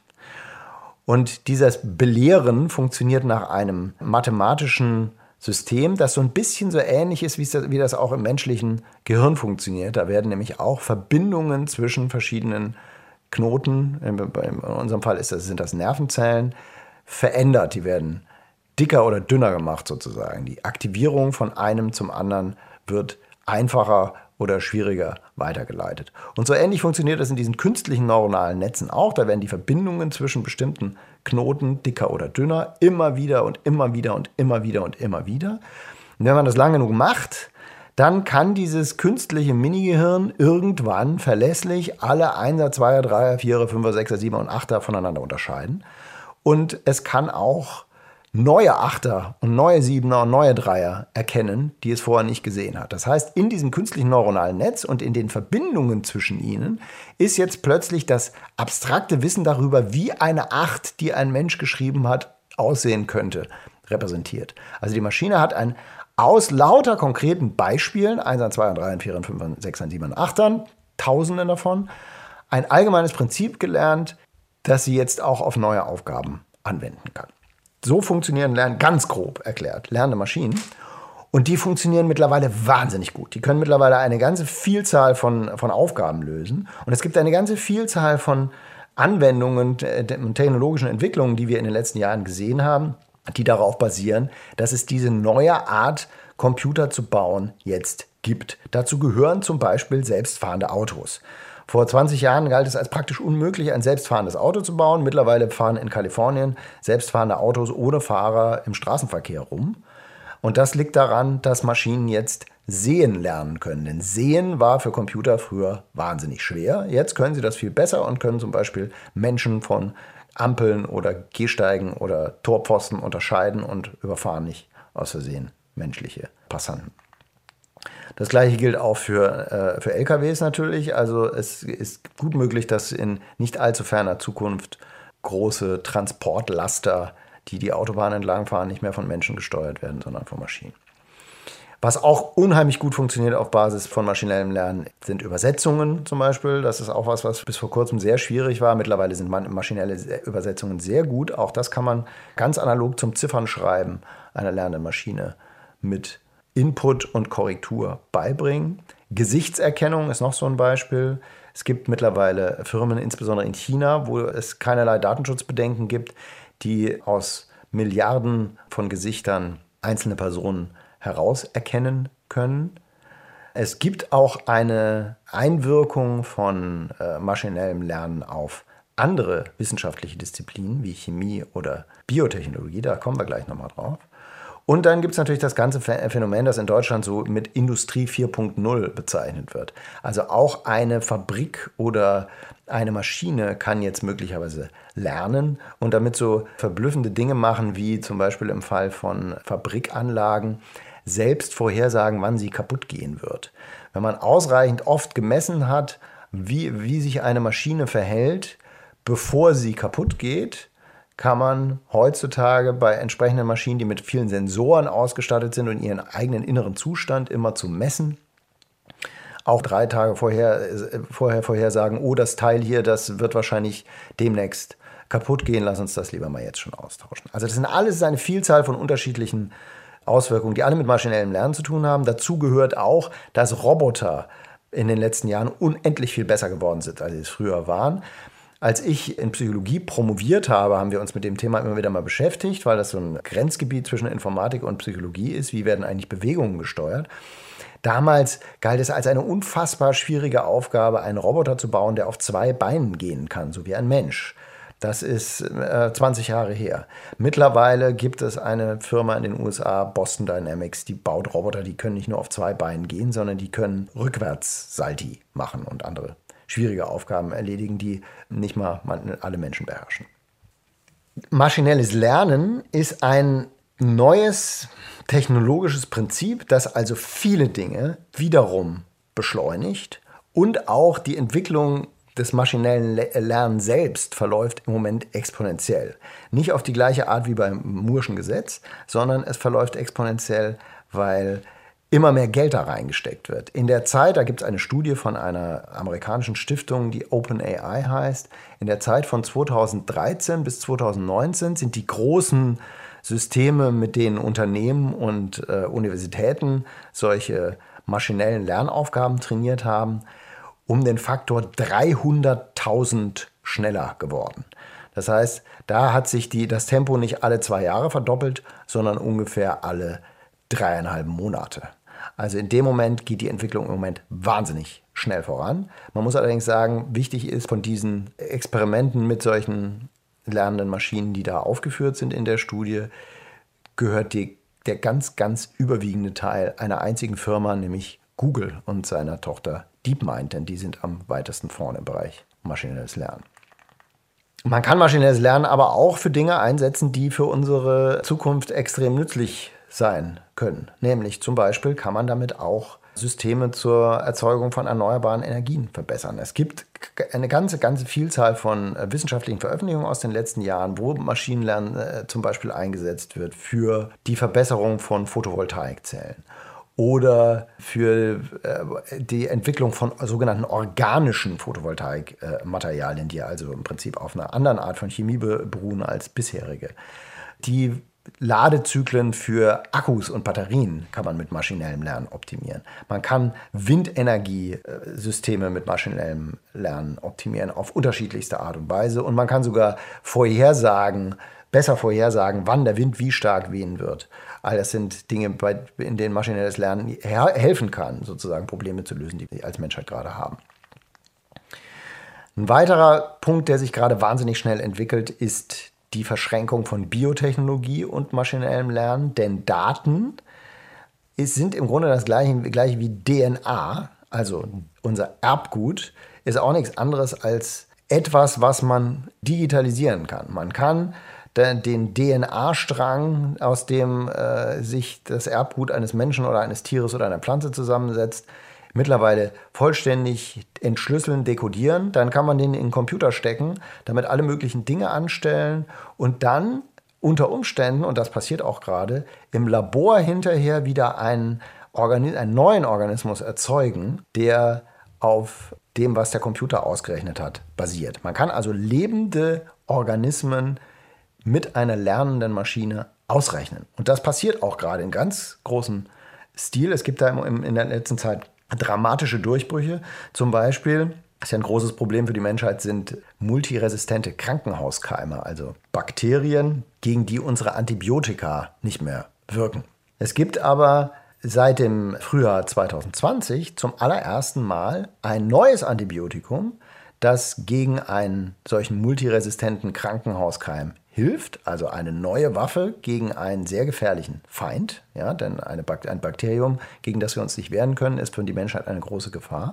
Und dieses Belehren funktioniert nach einem mathematischen System, das so ein bisschen so ähnlich ist, wie das auch im menschlichen Gehirn funktioniert. Da werden nämlich auch Verbindungen zwischen verschiedenen Knoten, in unserem Fall ist das, sind das Nervenzellen, verändert. Die werden dicker oder dünner gemacht sozusagen. Die Aktivierung von einem zum anderen wird einfacher oder schwieriger weitergeleitet. Und so ähnlich funktioniert das in diesen künstlichen neuronalen Netzen auch. Da werden die Verbindungen zwischen bestimmten Knoten, dicker oder dünner, immer wieder und immer wieder und immer wieder und immer wieder. Und wenn man das lange genug macht, dann kann dieses künstliche Minigehirn irgendwann verlässlich alle Einser, Zweier, Dreier, Vierer, Fünfer, Sechser, Siebener und Achter voneinander unterscheiden. Und es kann auch neue Achter und neue Siebener und neue Dreier erkennen, die es vorher nicht gesehen hat. Das heißt, in diesem künstlichen neuronalen Netz und in den Verbindungen zwischen ihnen ist jetzt plötzlich das abstrakte Wissen darüber, wie eine acht, die ein Mensch geschrieben hat, aussehen könnte, repräsentiert. Also die Maschine hat ein aus lauter konkreten Beispielen, Einser, Zweier, Dreier, Vierer, Fünfer, Sechser, Siebener, Achtern, Tausenden davon, ein allgemeines Prinzip gelernt, das sie jetzt auch auf neue Aufgaben anwenden kann. So funktionieren Lernen, ganz grob erklärt, lernende Maschinen. Und die funktionieren mittlerweile wahnsinnig gut. Die können mittlerweile eine ganze Vielzahl von, von Aufgaben lösen. Und es gibt eine ganze Vielzahl von Anwendungen und technologischen Entwicklungen, die wir in den letzten Jahren gesehen haben, die darauf basieren, dass es diese neue Art, Computer zu bauen, jetzt gibt. Dazu gehören zum Beispiel selbstfahrende Autos. Vor zwanzig Jahren galt es als praktisch unmöglich, ein selbstfahrendes Auto zu bauen. Mittlerweile fahren in Kalifornien selbstfahrende Autos ohne Fahrer im Straßenverkehr rum. Und das liegt daran, dass Maschinen jetzt sehen lernen können. Denn sehen war für Computer früher wahnsinnig schwer. Jetzt können sie das viel besser und können zum Beispiel Menschen von Ampeln oder Gehsteigen oder Torpfosten unterscheiden und überfahren nicht aus Versehen menschliche Passanten. Das gleiche gilt auch für, äh, für L K Ws natürlich. Also es ist gut möglich, dass in nicht allzu ferner Zukunft große Transportlaster, die die Autobahn entlangfahren, nicht mehr von Menschen gesteuert werden, sondern von Maschinen. Was auch unheimlich gut funktioniert auf Basis von maschinellem Lernen, sind Übersetzungen zum Beispiel. Das ist auch was, was bis vor kurzem sehr schwierig war. Mittlerweile sind maschinelle Übersetzungen sehr gut. Auch das kann man ganz analog zum Ziffernschreiben einer lernenden Maschine mit Input und Korrektur beibringen. Gesichtserkennung ist noch so ein Beispiel. Es gibt mittlerweile Firmen, insbesondere in China, wo es keinerlei Datenschutzbedenken gibt, die aus Milliarden von Gesichtern einzelne Personen herauserkennen können. Es gibt auch eine Einwirkung von äh, maschinellem Lernen auf andere wissenschaftliche Disziplinen wie Chemie oder Biotechnologie. Da kommen wir gleich nochmal drauf. Und dann gibt es natürlich das ganze Phänomen, das in Deutschland so mit Industrie vier Punkt null bezeichnet wird. Also auch eine Fabrik oder eine Maschine kann jetzt möglicherweise lernen und damit so verblüffende Dinge machen, wie zum Beispiel im Fall von Fabrikanlagen selbst vorhersagen, wann sie kaputt gehen wird. Wenn man ausreichend oft gemessen hat, wie, wie sich eine Maschine verhält, bevor sie kaputt geht, kann man heutzutage bei entsprechenden Maschinen, die mit vielen Sensoren ausgestattet sind und ihren eigenen inneren Zustand immer zu messen, auch drei Tage vorher, vorher vorhersagen, oh, das Teil hier, das wird wahrscheinlich demnächst kaputt gehen, lass uns das lieber mal jetzt schon austauschen. Also das sind alles eine Vielzahl von unterschiedlichen Auswirkungen, die alle mit maschinellem Lernen zu tun haben. Dazu gehört auch, dass Roboter in den letzten Jahren unendlich viel besser geworden sind, als sie es früher waren. Als ich in Psychologie promoviert habe, haben wir uns mit dem Thema immer wieder mal beschäftigt, weil das so ein Grenzgebiet zwischen Informatik und Psychologie ist. Wie werden eigentlich Bewegungen gesteuert? Damals galt es als eine unfassbar schwierige Aufgabe, einen Roboter zu bauen, der auf zwei Beinen gehen kann, so wie ein Mensch. Das ist äh, zwanzig Jahre her. Mittlerweile gibt es eine Firma in den U S A, Boston Dynamics, die baut Roboter, die können nicht nur auf zwei Beinen gehen, sondern die können rückwärts Salti machen und andere schwierige Aufgaben erledigen, die nicht mal alle Menschen beherrschen. Maschinelles Lernen ist ein neues technologisches Prinzip, das also viele Dinge wiederum beschleunigt und auch die Entwicklung des maschinellen Lernens selbst verläuft im Moment exponentiell. Nicht auf die gleiche Art wie beim Moore'schen Gesetz, sondern es verläuft exponentiell, weil immer mehr Geld da reingesteckt wird. In der Zeit, da gibt es eine Studie von einer amerikanischen Stiftung, die OpenAI heißt, in der Zeit von zweitausenddreizehn bis zweitausendneunzehn sind die großen Systeme, mit denen Unternehmen und äh, Universitäten solche maschinellen Lernaufgaben trainiert haben, um den Faktor dreihunderttausend schneller geworden. Das heißt, da hat sich die, das Tempo nicht alle zwei Jahre verdoppelt, sondern ungefähr alle dreieinhalb Monate. Also in dem Moment geht die Entwicklung im Moment wahnsinnig schnell voran. Man muss allerdings sagen, wichtig ist von diesen Experimenten mit solchen lernenden Maschinen, die da aufgeführt sind in der Studie, gehört die, der ganz, ganz überwiegende Teil einer einzigen Firma, nämlich Google und seiner Tochter DeepMind, denn die sind am weitesten vorne im Bereich maschinelles Lernen. Man kann maschinelles Lernen aber auch für Dinge einsetzen, die für unsere Zukunft extrem nützlich sein können. Nämlich zum Beispiel kann man damit auch Systeme zur Erzeugung von erneuerbaren Energien verbessern. Es gibt eine ganze, ganze Vielzahl von wissenschaftlichen Veröffentlichungen aus den letzten Jahren, wo Maschinenlernen äh, zum Beispiel eingesetzt wird für die Verbesserung von Photovoltaikzellen oder für äh, die Entwicklung von sogenannten organischen Photovoltaikmaterialien, die also im Prinzip auf einer anderen Art von Chemie beruhen als bisherige. Die Ladezyklen für Akkus und Batterien kann man mit maschinellem Lernen optimieren. Man kann Windenergiesysteme mit maschinellem Lernen optimieren auf unterschiedlichste Art und Weise. Und man kann sogar vorhersagen, besser vorhersagen, wann der Wind wie stark wehen wird. All das sind Dinge, in denen maschinelles Lernen helfen kann, sozusagen Probleme zu lösen, die wir als Menschheit gerade haben. Ein weiterer Punkt, der sich gerade wahnsinnig schnell entwickelt, ist die Verschränkung von Biotechnologie und maschinellem Lernen, denn Daten ist, sind im Grunde das gleiche, gleiche wie D N A, also unser Erbgut, ist auch nichts anderes als etwas, was man digitalisieren kann. Man kann den D N A-Strang, aus dem äh, sich das Erbgut eines Menschen oder eines Tieres oder einer Pflanze zusammensetzt, mittlerweile vollständig entschlüsseln, dekodieren. Dann kann man den in den Computer stecken, damit alle möglichen Dinge anstellen und dann unter Umständen, und das passiert auch gerade, im Labor hinterher wieder einen, Organi- einen neuen Organismus erzeugen, der auf dem, was der Computer ausgerechnet hat, basiert. Man kann also lebende Organismen mit einer lernenden Maschine ausrechnen. Und das passiert auch gerade in ganz großem Stil. Es gibt da im, in der letzten Zeit dramatische Durchbrüche. Zum Beispiel, das ist ja ein großes Problem für die Menschheit, sind multiresistente Krankenhauskeime, also Bakterien, gegen die unsere Antibiotika nicht mehr wirken. Es gibt aber seit dem Frühjahr zwanzig zwanzig zum allerersten Mal ein neues Antibiotikum, das gegen einen solchen multiresistenten Krankenhauskeim hilft, also eine neue Waffe gegen einen sehr gefährlichen Feind, ja, denn eine Bak- ein Bakterium, gegen das wir uns nicht wehren können, ist für die Menschheit eine große Gefahr.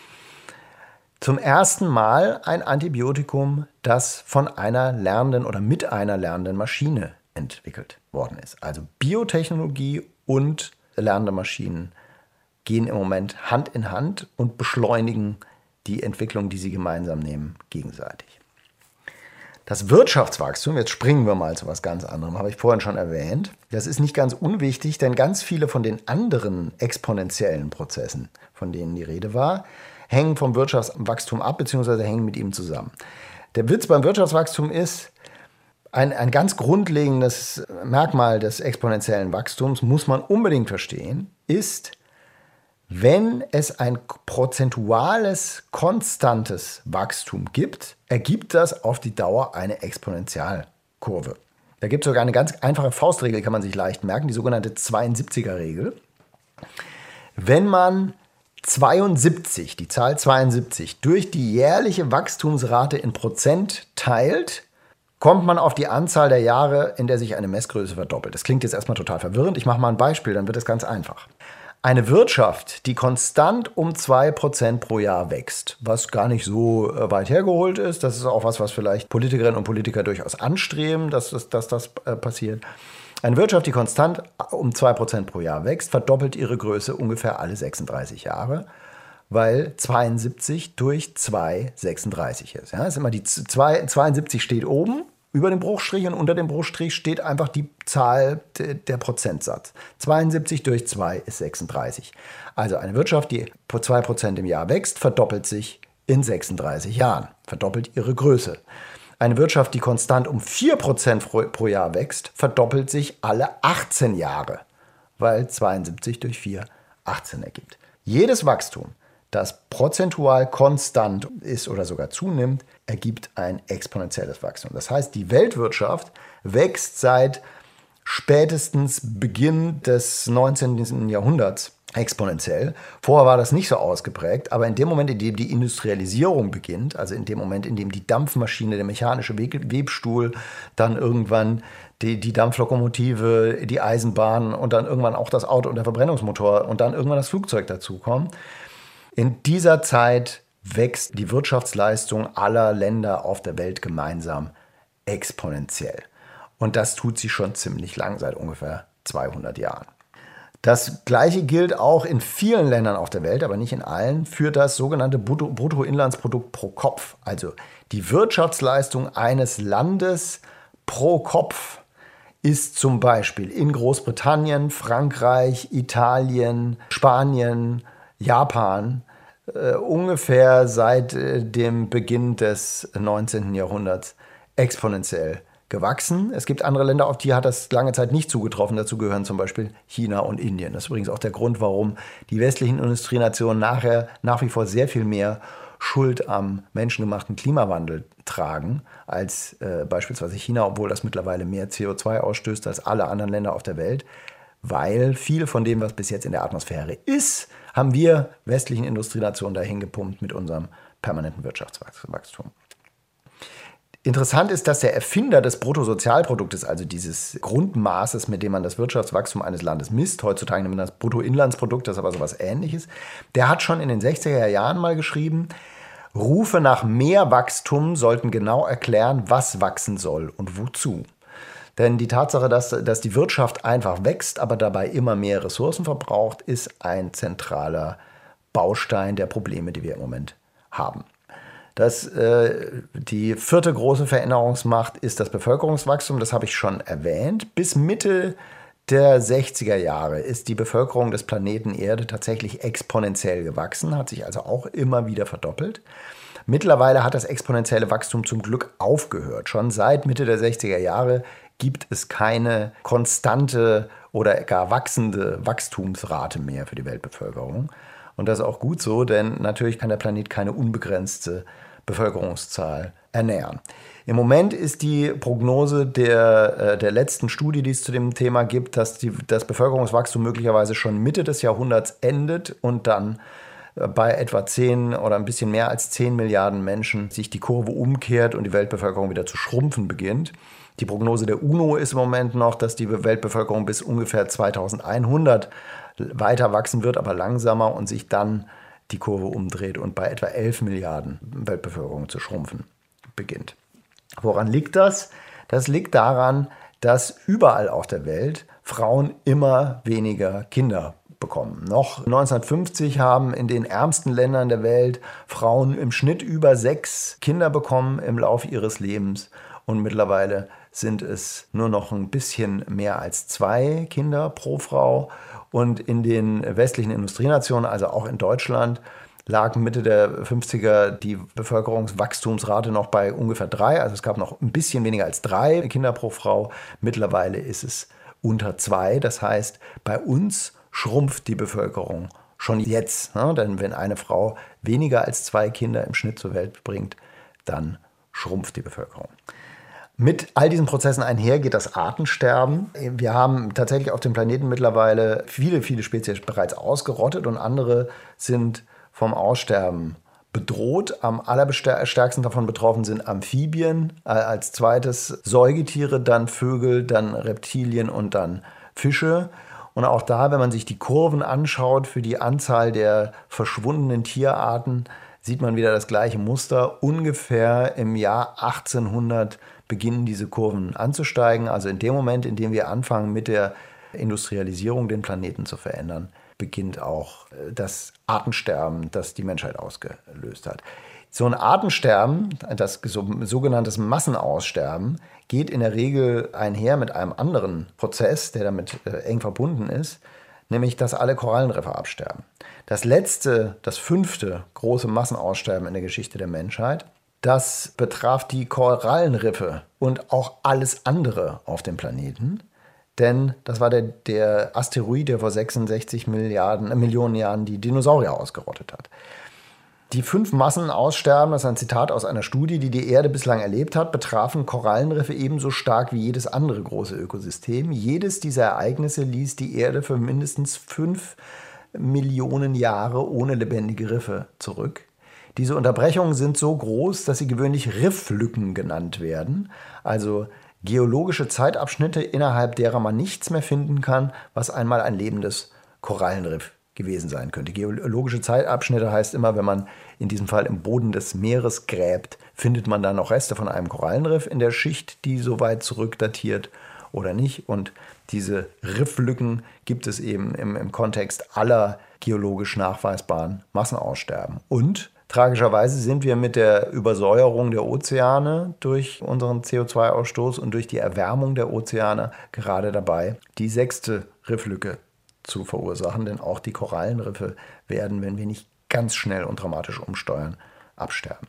Zum ersten Mal ein Antibiotikum, das von einer lernenden oder mit einer lernenden Maschine entwickelt worden ist. Also Biotechnologie und lernende Maschinen gehen im Moment Hand in Hand und beschleunigen die Entwicklung, die sie gemeinsam nehmen, gegenseitig. Das Wirtschaftswachstum, jetzt springen wir mal zu was ganz anderem, habe ich vorhin schon erwähnt. Das ist nicht ganz unwichtig, denn ganz viele von den anderen exponentiellen Prozessen, von denen die Rede war, hängen vom Wirtschaftswachstum ab bzw. hängen mit ihm zusammen. Der Witz beim Wirtschaftswachstum ist, ein, ein ganz grundlegendes Merkmal des exponentiellen Wachstums, muss man unbedingt verstehen, ist, wenn es ein prozentuales, konstantes Wachstum gibt, ergibt das auf die Dauer eine Exponentialkurve. Da gibt es sogar eine ganz einfache Faustregel, kann man sich leicht merken, die sogenannte zweiundsiebziger Regel. Wenn man zweiundsiebzig, die Zahl zweiundsiebzig, durch die jährliche Wachstumsrate in Prozent teilt, kommt man auf die Anzahl der Jahre, in der sich eine Messgröße verdoppelt. Das klingt jetzt erstmal total verwirrend. Ich mache mal ein Beispiel, dann wird es ganz einfach. Eine Wirtschaft, die konstant um zwei Prozent pro Jahr wächst, was gar nicht so weit hergeholt ist, das ist auch was, was vielleicht Politikerinnen und Politiker durchaus anstreben, dass, dass, dass das äh, passiert. Eine Wirtschaft, die konstant um zwei Prozent pro Jahr wächst, verdoppelt ihre Größe ungefähr alle sechsunddreißig Jahre, weil zweiundsiebzig durch zwei sechsunddreißig ist. Ja, ist immer die zwei, zweiundsiebzig steht oben über dem Bruchstrich und unter dem Bruchstrich steht einfach die Zahl, de, der Prozentsatz. zweiundsiebzig durch zwei ist sechsunddreißig. Also eine Wirtschaft, die zwei Prozent im Jahr wächst, verdoppelt sich in sechsunddreißig Jahren, verdoppelt ihre Größe. Eine Wirtschaft, die konstant um vier Prozent pro Jahr wächst, verdoppelt sich alle achtzehn Jahre, weil zweiundsiebzig durch vier achtzehn ergibt. Jedes Wachstum, das prozentual konstant ist oder sogar zunimmt, ergibt ein exponentielles Wachstum. Das heißt, die Weltwirtschaft wächst seit spätestens Beginn des neunzehnten Jahrhunderts exponentiell. Vorher war das nicht so ausgeprägt, aber in dem Moment, in dem die Industrialisierung beginnt, also in dem Moment, in dem die Dampfmaschine, der mechanische Webstuhl, dann irgendwann die, die Dampflokomotive, die Eisenbahn und dann irgendwann auch das Auto und der Verbrennungsmotor und dann irgendwann das Flugzeug dazukommen, in dieser Zeit wächst die Wirtschaftsleistung aller Länder auf der Welt gemeinsam exponentiell. Und das tut sie schon ziemlich lang, seit ungefähr zweihundert Jahren. Das Gleiche gilt auch in vielen Ländern auf der Welt, aber nicht in allen, für das sogenannte Bruttoinlandsprodukt pro Kopf. Also die Wirtschaftsleistung eines Landes pro Kopf ist zum Beispiel in Großbritannien, Frankreich, Italien, Spanien, Japan äh, ungefähr seit äh, dem Beginn des neunzehnten Jahrhunderts exponentiell gewachsen. Es gibt andere Länder, auf die hat das lange Zeit nicht zugetroffen. Dazu gehören zum Beispiel China und Indien. Das ist übrigens auch der Grund, warum die westlichen Industrienationen nachher nach wie vor sehr viel mehr Schuld am menschengemachten Klimawandel tragen als äh, beispielsweise China, obwohl das mittlerweile mehr C O zwei ausstößt als alle anderen Länder auf der Welt. Weil viel von dem, was bis jetzt in der Atmosphäre ist, haben wir westlichen Industrienationen dahin gepumpt mit unserem permanenten Wirtschaftswachstum. Interessant ist, dass der Erfinder des Bruttosozialproduktes, also dieses Grundmaßes, mit dem man das Wirtschaftswachstum eines Landes misst, heutzutage nennt man das Bruttoinlandsprodukt, das ist aber sowas Ähnliches, der hat schon in den sechziger Jahren mal geschrieben, Rufe nach mehr Wachstum sollten genau erklären, was wachsen soll und wozu. Denn die Tatsache, dass, dass die Wirtschaft einfach wächst, aber dabei immer mehr Ressourcen verbraucht, ist ein zentraler Baustein der Probleme, die wir im Moment haben. Das, äh, die vierte große Veränderungsmacht ist das Bevölkerungswachstum, das habe ich schon erwähnt. Bis Mitte der sechziger Jahre ist die Bevölkerung des Planeten Erde tatsächlich exponentiell gewachsen, hat sich also auch immer wieder verdoppelt. Mittlerweile hat das exponentielle Wachstum zum Glück aufgehört. Schon seit Mitte der sechziger Jahre gibt es keine konstante oder gar wachsende Wachstumsrate mehr für die Weltbevölkerung. Und das ist auch gut so, denn natürlich kann der Planet keine unbegrenzte Bevölkerungszahl ernähren. Im Moment ist die Prognose der, der letzten Studie, die es zu dem Thema gibt, dass die, das Bevölkerungswachstum möglicherweise schon Mitte des Jahrhunderts endet und dann bei etwa zehn oder ein bisschen mehr als zehn Milliarden Menschen sich die Kurve umkehrt und die Weltbevölkerung wieder zu schrumpfen beginnt. Die Prognose der UNO ist im Moment noch, dass die Weltbevölkerung bis ungefähr zweitausendeinhundert weiter wachsen wird, aber langsamer und sich dann die Kurve umdreht und bei etwa elf Milliarden Weltbevölkerung zu schrumpfen beginnt. Woran liegt das? Das liegt daran, dass überall auf der Welt Frauen immer weniger Kinder bekommen. Noch neunzehnhundertfünfzig haben in den ärmsten Ländern der Welt Frauen im Schnitt über sechs Kinder bekommen im Laufe ihres Lebens und mittlerweile sind es nur noch ein bisschen mehr als zwei Kinder pro Frau. Und in den westlichen Industrienationen, also auch in Deutschland, lag Mitte der fünfziger die Bevölkerungswachstumsrate noch bei ungefähr drei. Also es gab noch ein bisschen weniger als drei Kinder pro Frau. Mittlerweile ist es unter zwei. Das heißt, bei uns schrumpft die Bevölkerung schon jetzt. Ne? Denn wenn eine Frau weniger als zwei Kinder im Schnitt zur Welt bringt, dann schrumpft die Bevölkerung. Mit all diesen Prozessen einher geht das Artensterben. Wir haben tatsächlich auf dem Planeten mittlerweile viele, viele Spezies bereits ausgerottet und andere sind vom Aussterben bedroht. Am allerstärksten davon betroffen sind Amphibien, als zweites Säugetiere, dann Vögel, dann Reptilien und dann Fische. Und auch da, wenn man sich die Kurven anschaut für die Anzahl der verschwundenen Tierarten, sieht man wieder das gleiche Muster. Ungefähr im Jahr achtzehnhundert beginnen diese Kurven anzusteigen. Also in dem Moment, in dem wir anfangen, mit der Industrialisierung den Planeten zu verändern, beginnt auch das Artensterben, das die Menschheit ausgelöst hat. So ein Artensterben, das sogenanntes Massenaussterben, geht in der Regel einher mit einem anderen Prozess, der damit eng verbunden ist, nämlich dass alle Korallenriffe absterben. Das letzte, das fünfte große Massenaussterben in der Geschichte der Menschheit, das betraf die Korallenriffe und auch alles andere auf dem Planeten. Denn das war der, der Asteroid, der vor sechsundsechzig Milliarden, äh, Millionen Jahren die Dinosaurier ausgerottet hat. Die fünf Massenaussterben, das ist ein Zitat aus einer Studie, die die Erde bislang erlebt hat, betrafen Korallenriffe ebenso stark wie jedes andere große Ökosystem. Jedes dieser Ereignisse ließ die Erde für mindestens fünf Millionen Jahre ohne lebendige Riffe zurück. Diese Unterbrechungen sind so groß, dass sie gewöhnlich Rifflücken genannt werden, also geologische Zeitabschnitte, innerhalb derer man nichts mehr finden kann, was einmal ein lebendes Korallenriff gewesen sein könnte. Geologische Zeitabschnitte heißt immer, wenn man in diesem Fall im Boden des Meeres gräbt, findet man dann noch Reste von einem Korallenriff in der Schicht, die so weit zurückdatiert oder nicht. Und diese Rifflücken gibt es eben im, im Kontext aller geologisch nachweisbaren Massenaussterben. Und tragischerweise sind wir mit der Übersäuerung der Ozeane durch unseren C O zwei Ausstoß und durch die Erwärmung der Ozeane gerade dabei, die sechste Rifflücke zu verursachen. Denn auch die Korallenriffe werden, wenn wir nicht ganz schnell und dramatisch umsteuern, absterben.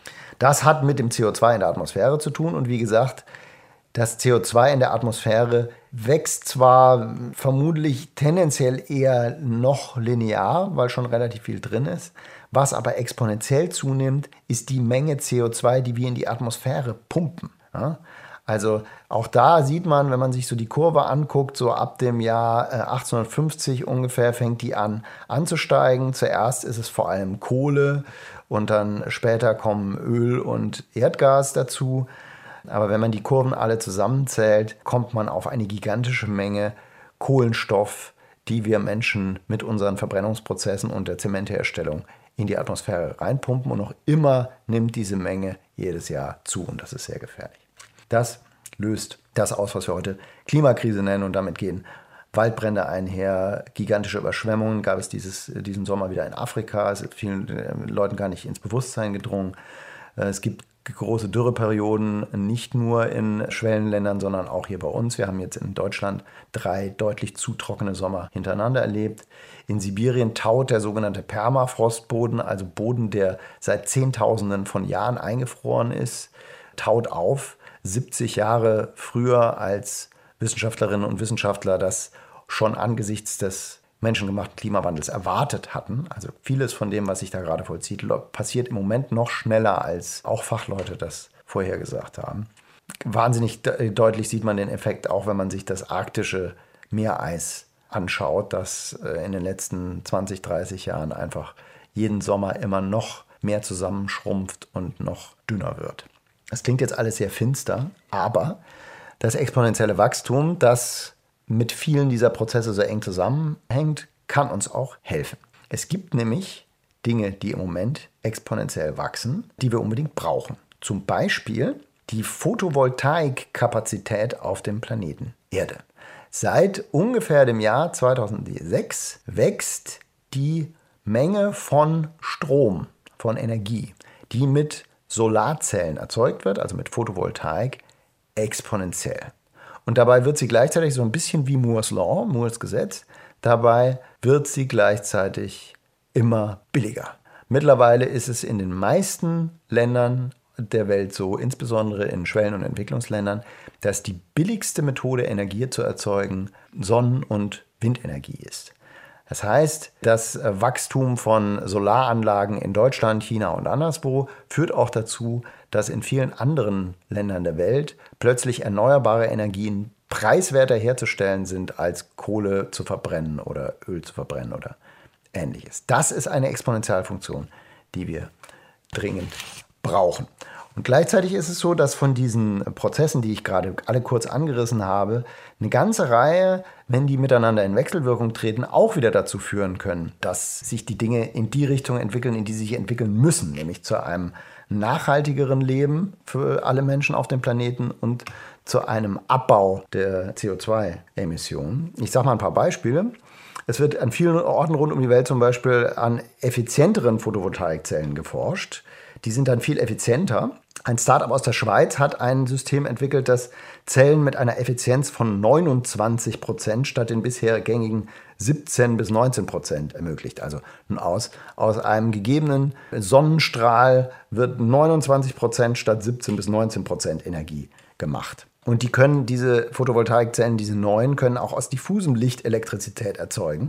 Das hat mit dem C O zwei in der Atmosphäre zu tun. Und wie gesagt, das C O zwei in der Atmosphäre wächst zwar vermutlich tendenziell eher noch linear, weil schon relativ viel drin ist. Was aber exponentiell zunimmt, ist die Menge C O zwei, die wir in die Atmosphäre pumpen. Ja? Also auch da sieht man, wenn man sich so die Kurve anguckt, so ab dem Jahr achtzehnhundertfünfzig ungefähr fängt die an anzusteigen. Zuerst ist es vor allem Kohle und dann später kommen Öl und Erdgas dazu. Aber wenn man die Kurven alle zusammenzählt, kommt man auf eine gigantische Menge Kohlenstoff, die wir Menschen mit unseren Verbrennungsprozessen und der Zementherstellung in die Atmosphäre reinpumpen. Und noch immer nimmt diese Menge jedes Jahr zu. Und das ist sehr gefährlich. Das löst das aus, was wir heute Klimakrise nennen. Und damit gehen Waldbrände einher, gigantische Überschwemmungen gab es dieses, diesen Sommer wieder in Afrika. Es ist vielen Leuten gar nicht ins Bewusstsein gedrungen. Es gibt große Dürreperioden, nicht nur in Schwellenländern, sondern auch hier bei uns. Wir haben jetzt in Deutschland drei deutlich zu trockene Sommer hintereinander erlebt. In Sibirien taut der sogenannte Permafrostboden, also Boden, der seit Zehntausenden von Jahren eingefroren ist, taut auf. siebzig Jahre früher, als Wissenschaftlerinnen und Wissenschaftler das schon angesichts des menschengemachten Klimawandels erwartet hatten. Also vieles von dem, was sich da gerade vollzieht, passiert im Moment noch schneller, als auch Fachleute das vorhergesagt haben. Wahnsinnig de- deutlich sieht man den Effekt auch, wenn man sich das arktische Meereis anschaut, das äh, in den letzten zwanzig, dreißig Jahren einfach jeden Sommer immer noch mehr zusammenschrumpft und noch dünner wird. Das klingt jetzt alles sehr finster, aber das exponentielle Wachstum, das mit vielen dieser Prozesse so eng zusammenhängt, kann uns auch helfen. Es gibt nämlich Dinge, die im Moment exponentiell wachsen, die wir unbedingt brauchen. Zum Beispiel die Photovoltaikkapazität auf dem Planeten Erde. Seit ungefähr dem Jahr zweitausendsechs wächst die Menge von Strom, von Energie, die mit Solarzellen erzeugt wird, also mit Photovoltaik, exponentiell. Und dabei wird sie gleichzeitig so ein bisschen wie Moore's Law, Moores Gesetz, dabei wird sie gleichzeitig immer billiger. Mittlerweile ist es in den meisten Ländern der Welt so, insbesondere in Schwellen- und Entwicklungsländern, dass die billigste Methode, Energie zu erzeugen, Sonnen- und Windenergie ist. Das heißt, das Wachstum von Solaranlagen in Deutschland, China und anderswo führt auch dazu, dass in vielen anderen Ländern der Welt plötzlich erneuerbare Energien preiswerter herzustellen sind, als Kohle zu verbrennen oder Öl zu verbrennen oder Ähnliches. Das ist eine Exponentialfunktion, die wir dringend brauchen. Und gleichzeitig ist es so, dass von diesen Prozessen, die ich gerade alle kurz angerissen habe, eine ganze Reihe, wenn die miteinander in Wechselwirkung treten, auch wieder dazu führen können, dass sich die Dinge in die Richtung entwickeln, in die sie sich entwickeln müssen, nämlich zu einem nachhaltigeren Leben für alle Menschen auf dem Planeten und zu einem Abbau der C O zwei Emissionen. Ich sage mal ein paar Beispiele. Es wird an vielen Orten rund um die Welt zum Beispiel an effizienteren Photovoltaikzellen geforscht. Die sind dann viel effizienter. Ein Startup aus der Schweiz hat ein System entwickelt, das Zellen mit einer Effizienz von neunundzwanzig Prozent statt den bisher gängigen siebzehn bis neunzehn Prozent ermöglicht. Also nun aus, aus einem gegebenen Sonnenstrahl wird neunundzwanzig Prozent statt siebzehn bis neunzehn Prozent Energie gemacht. Und die können, diese Photovoltaikzellen, diese neuen, können auch aus diffusem Licht Elektrizität erzeugen.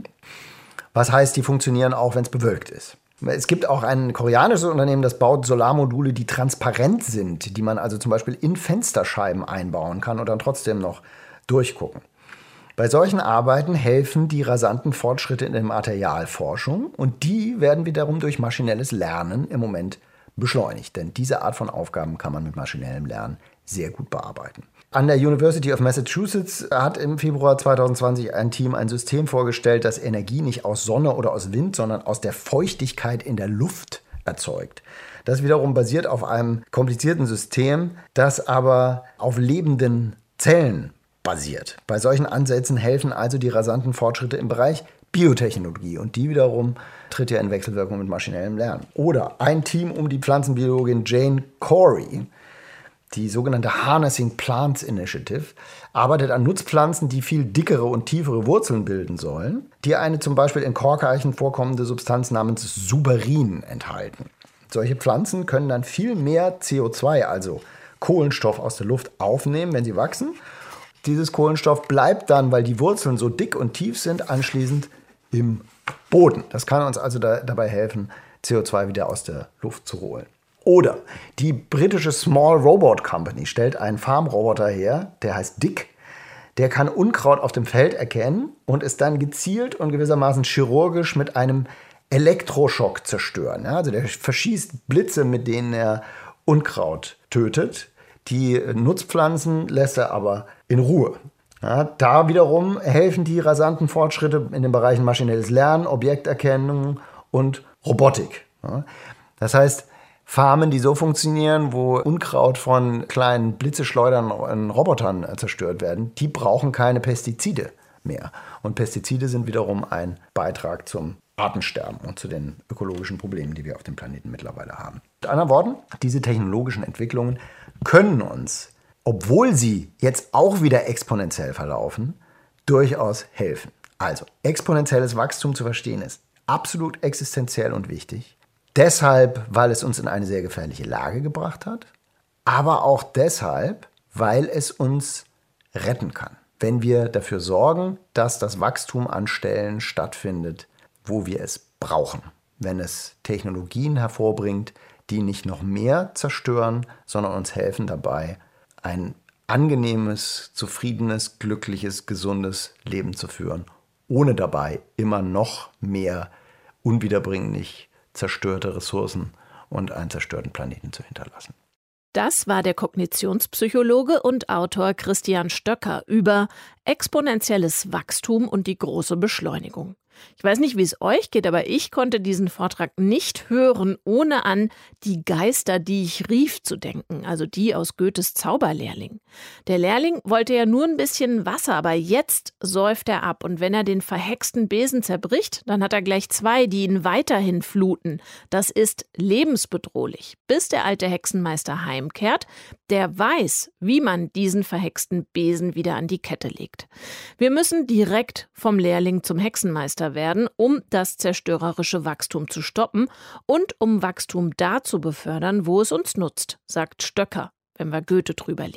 Was heißt, die funktionieren auch, wenn es bewölkt ist. Es gibt auch ein koreanisches Unternehmen, das baut Solarmodule, die transparent sind, die man also zum Beispiel in Fensterscheiben einbauen kann und dann trotzdem noch durchgucken. Bei solchen Arbeiten helfen die rasanten Fortschritte in der Materialforschung und die werden wiederum durch maschinelles Lernen im Moment beschleunigt. Denn diese Art von Aufgaben kann man mit maschinellem Lernen sehr gut bearbeiten. An der University of Massachusetts hat im Februar zwanzig zwanzig ein Team ein System vorgestellt, das Energie nicht aus Sonne oder aus Wind, sondern aus der Feuchtigkeit in der Luft erzeugt. Das wiederum basiert auf einem komplizierten System, das aber auf lebenden Zellen basiert. Bei solchen Ansätzen helfen also die rasanten Fortschritte im Bereich Biotechnologie und die wiederum tritt ja in Wechselwirkung mit maschinellem Lernen. Oder ein Team um die Pflanzenbiologin Jane Corey, die sogenannte Harnessing Plants Initiative, arbeitet an Nutzpflanzen, die viel dickere und tiefere Wurzeln bilden sollen, die eine zum Beispiel in Korkeichen vorkommende Substanz namens Suberin enthalten. Solche Pflanzen können dann viel mehr C O zwei, also Kohlenstoff aus der Luft, aufnehmen, wenn sie wachsen. Dieses Kohlenstoff bleibt dann, weil die Wurzeln so dick und tief sind, anschließend im Boden. Das kann uns also da, dabei helfen, C O zwei wieder aus der Luft zu holen. Oder die britische Small Robot Company stellt einen Farmroboter her, der heißt Dick. Der kann Unkraut auf dem Feld erkennen und ist dann gezielt und gewissermaßen chirurgisch mit einem Elektroschock zerstören. Ja, also der verschießt Blitze, mit denen er Unkraut tötet. Die Nutzpflanzen lässt er aber in Ruhe. Ja, da wiederum helfen die rasanten Fortschritte in den Bereichen maschinelles Lernen, Objekterkennung und Robotik. Ja, das heißt, Farmen, die so funktionieren, wo Unkraut von kleinen Blitzeschleudern Robotern zerstört werden, die brauchen keine Pestizide mehr. Und Pestizide sind wiederum ein Beitrag zum Artensterben und zu den ökologischen Problemen, die wir auf dem Planeten mittlerweile haben. Mit anderen Worten, diese technologischen Entwicklungen können uns, obwohl sie jetzt auch wieder exponentiell verlaufen, durchaus helfen. Also, exponentielles Wachstum zu verstehen ist absolut existenziell und wichtig. Deshalb, weil es uns in eine sehr gefährliche Lage gebracht hat, aber auch deshalb, weil es uns retten kann. Wenn wir dafür sorgen, dass das Wachstum an Stellen stattfindet, wo wir es brauchen. Wenn es Technologien hervorbringt, die nicht noch mehr zerstören, sondern uns helfen dabei, ein angenehmes, zufriedenes, glückliches, gesundes Leben zu führen, ohne dabei immer noch mehr unwiederbringlich zerstörte Ressourcen und einen zerstörten Planeten zu hinterlassen. Das war der Kognitionspsychologe und Autor Christian Stöcker über exponentielles Wachstum und die große Beschleunigung. Ich weiß nicht, wie es euch geht, aber ich konnte diesen Vortrag nicht hören, ohne an die Geister, die ich rief, zu denken, also die aus Goethes Zauberlehrling. Der Lehrling wollte ja nur ein bisschen Wasser, aber jetzt säuft er ab und wenn er den verhexten Besen zerbricht, dann hat er gleich zwei, die ihn weiterhin fluten. Das ist lebensbedrohlich, bis der alte Hexenmeister heimkehrt, der weiß, wie man diesen verhexten Besen wieder an die Kette legt. Wir müssen direkt vom Lehrling zum Hexenmeister werden, um das zerstörerische Wachstum zu stoppen und um Wachstum da zu befördern, wo es uns nutzt, sagt Stöcker, wenn wir Goethe drüber legen.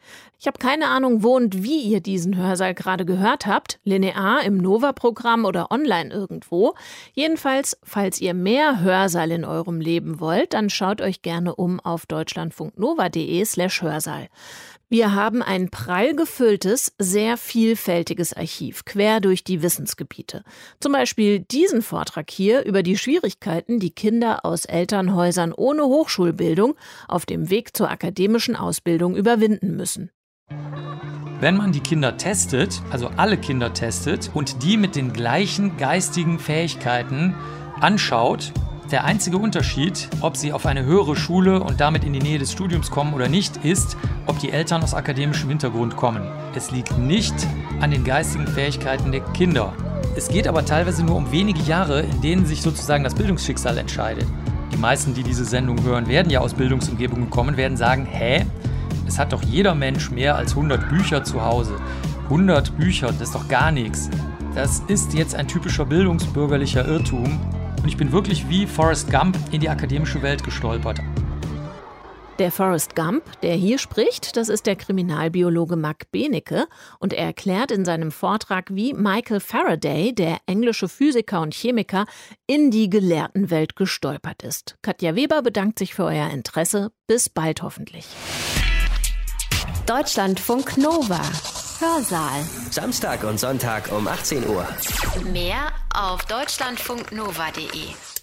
Ich habe keine Ahnung, wo und wie ihr diesen Hörsaal gerade gehört habt, linear im Nova-Programm oder online irgendwo. Jedenfalls, falls ihr mehr Hörsaal in eurem Leben wollt, dann schaut euch gerne um auf deutschlandfunknova.de slash Hörsaal. Wir haben ein prall gefülltes, sehr vielfältiges Archiv, quer durch die Wissensgebiete. Zum Beispiel diesen Vortrag hier über die Schwierigkeiten, die Kinder aus Elternhäusern ohne Hochschulbildung auf dem Weg zur akademischen Ausbildung überwinden müssen. Wenn man die Kinder testet, also alle Kinder testet und die mit den gleichen geistigen Fähigkeiten anschaut, der einzige Unterschied, ob sie auf eine höhere Schule und damit in die Nähe des Studiums kommen oder nicht, ist, ob die Eltern aus akademischem Hintergrund kommen. Es liegt nicht an den geistigen Fähigkeiten der Kinder. Es geht aber teilweise nur um wenige Jahre, in denen sich sozusagen das Bildungsschicksal entscheidet. Die meisten, die diese Sendung hören, werden ja aus Bildungsumgebungen kommen, werden sagen, hä? Es hat doch jeder Mensch mehr als hundert Bücher zu Hause. hundert Bücher, das ist doch gar nichts. Das ist jetzt ein typischer bildungsbürgerlicher Irrtum. Und ich bin wirklich wie Forrest Gump in die akademische Welt gestolpert. Der Forrest Gump, der hier spricht, das ist der Kriminalbiologe Mack Benecke. Und er erklärt in seinem Vortrag, wie Michael Faraday, der englische Physiker und Chemiker, in die Gelehrtenwelt gestolpert ist. Katja Weber bedankt sich für euer Interesse. Bis bald hoffentlich. Deutschlandfunk Nova. Hörsaal. Samstag und Sonntag um achtzehn Uhr. Mehr auf deutschlandfunknova punkt de.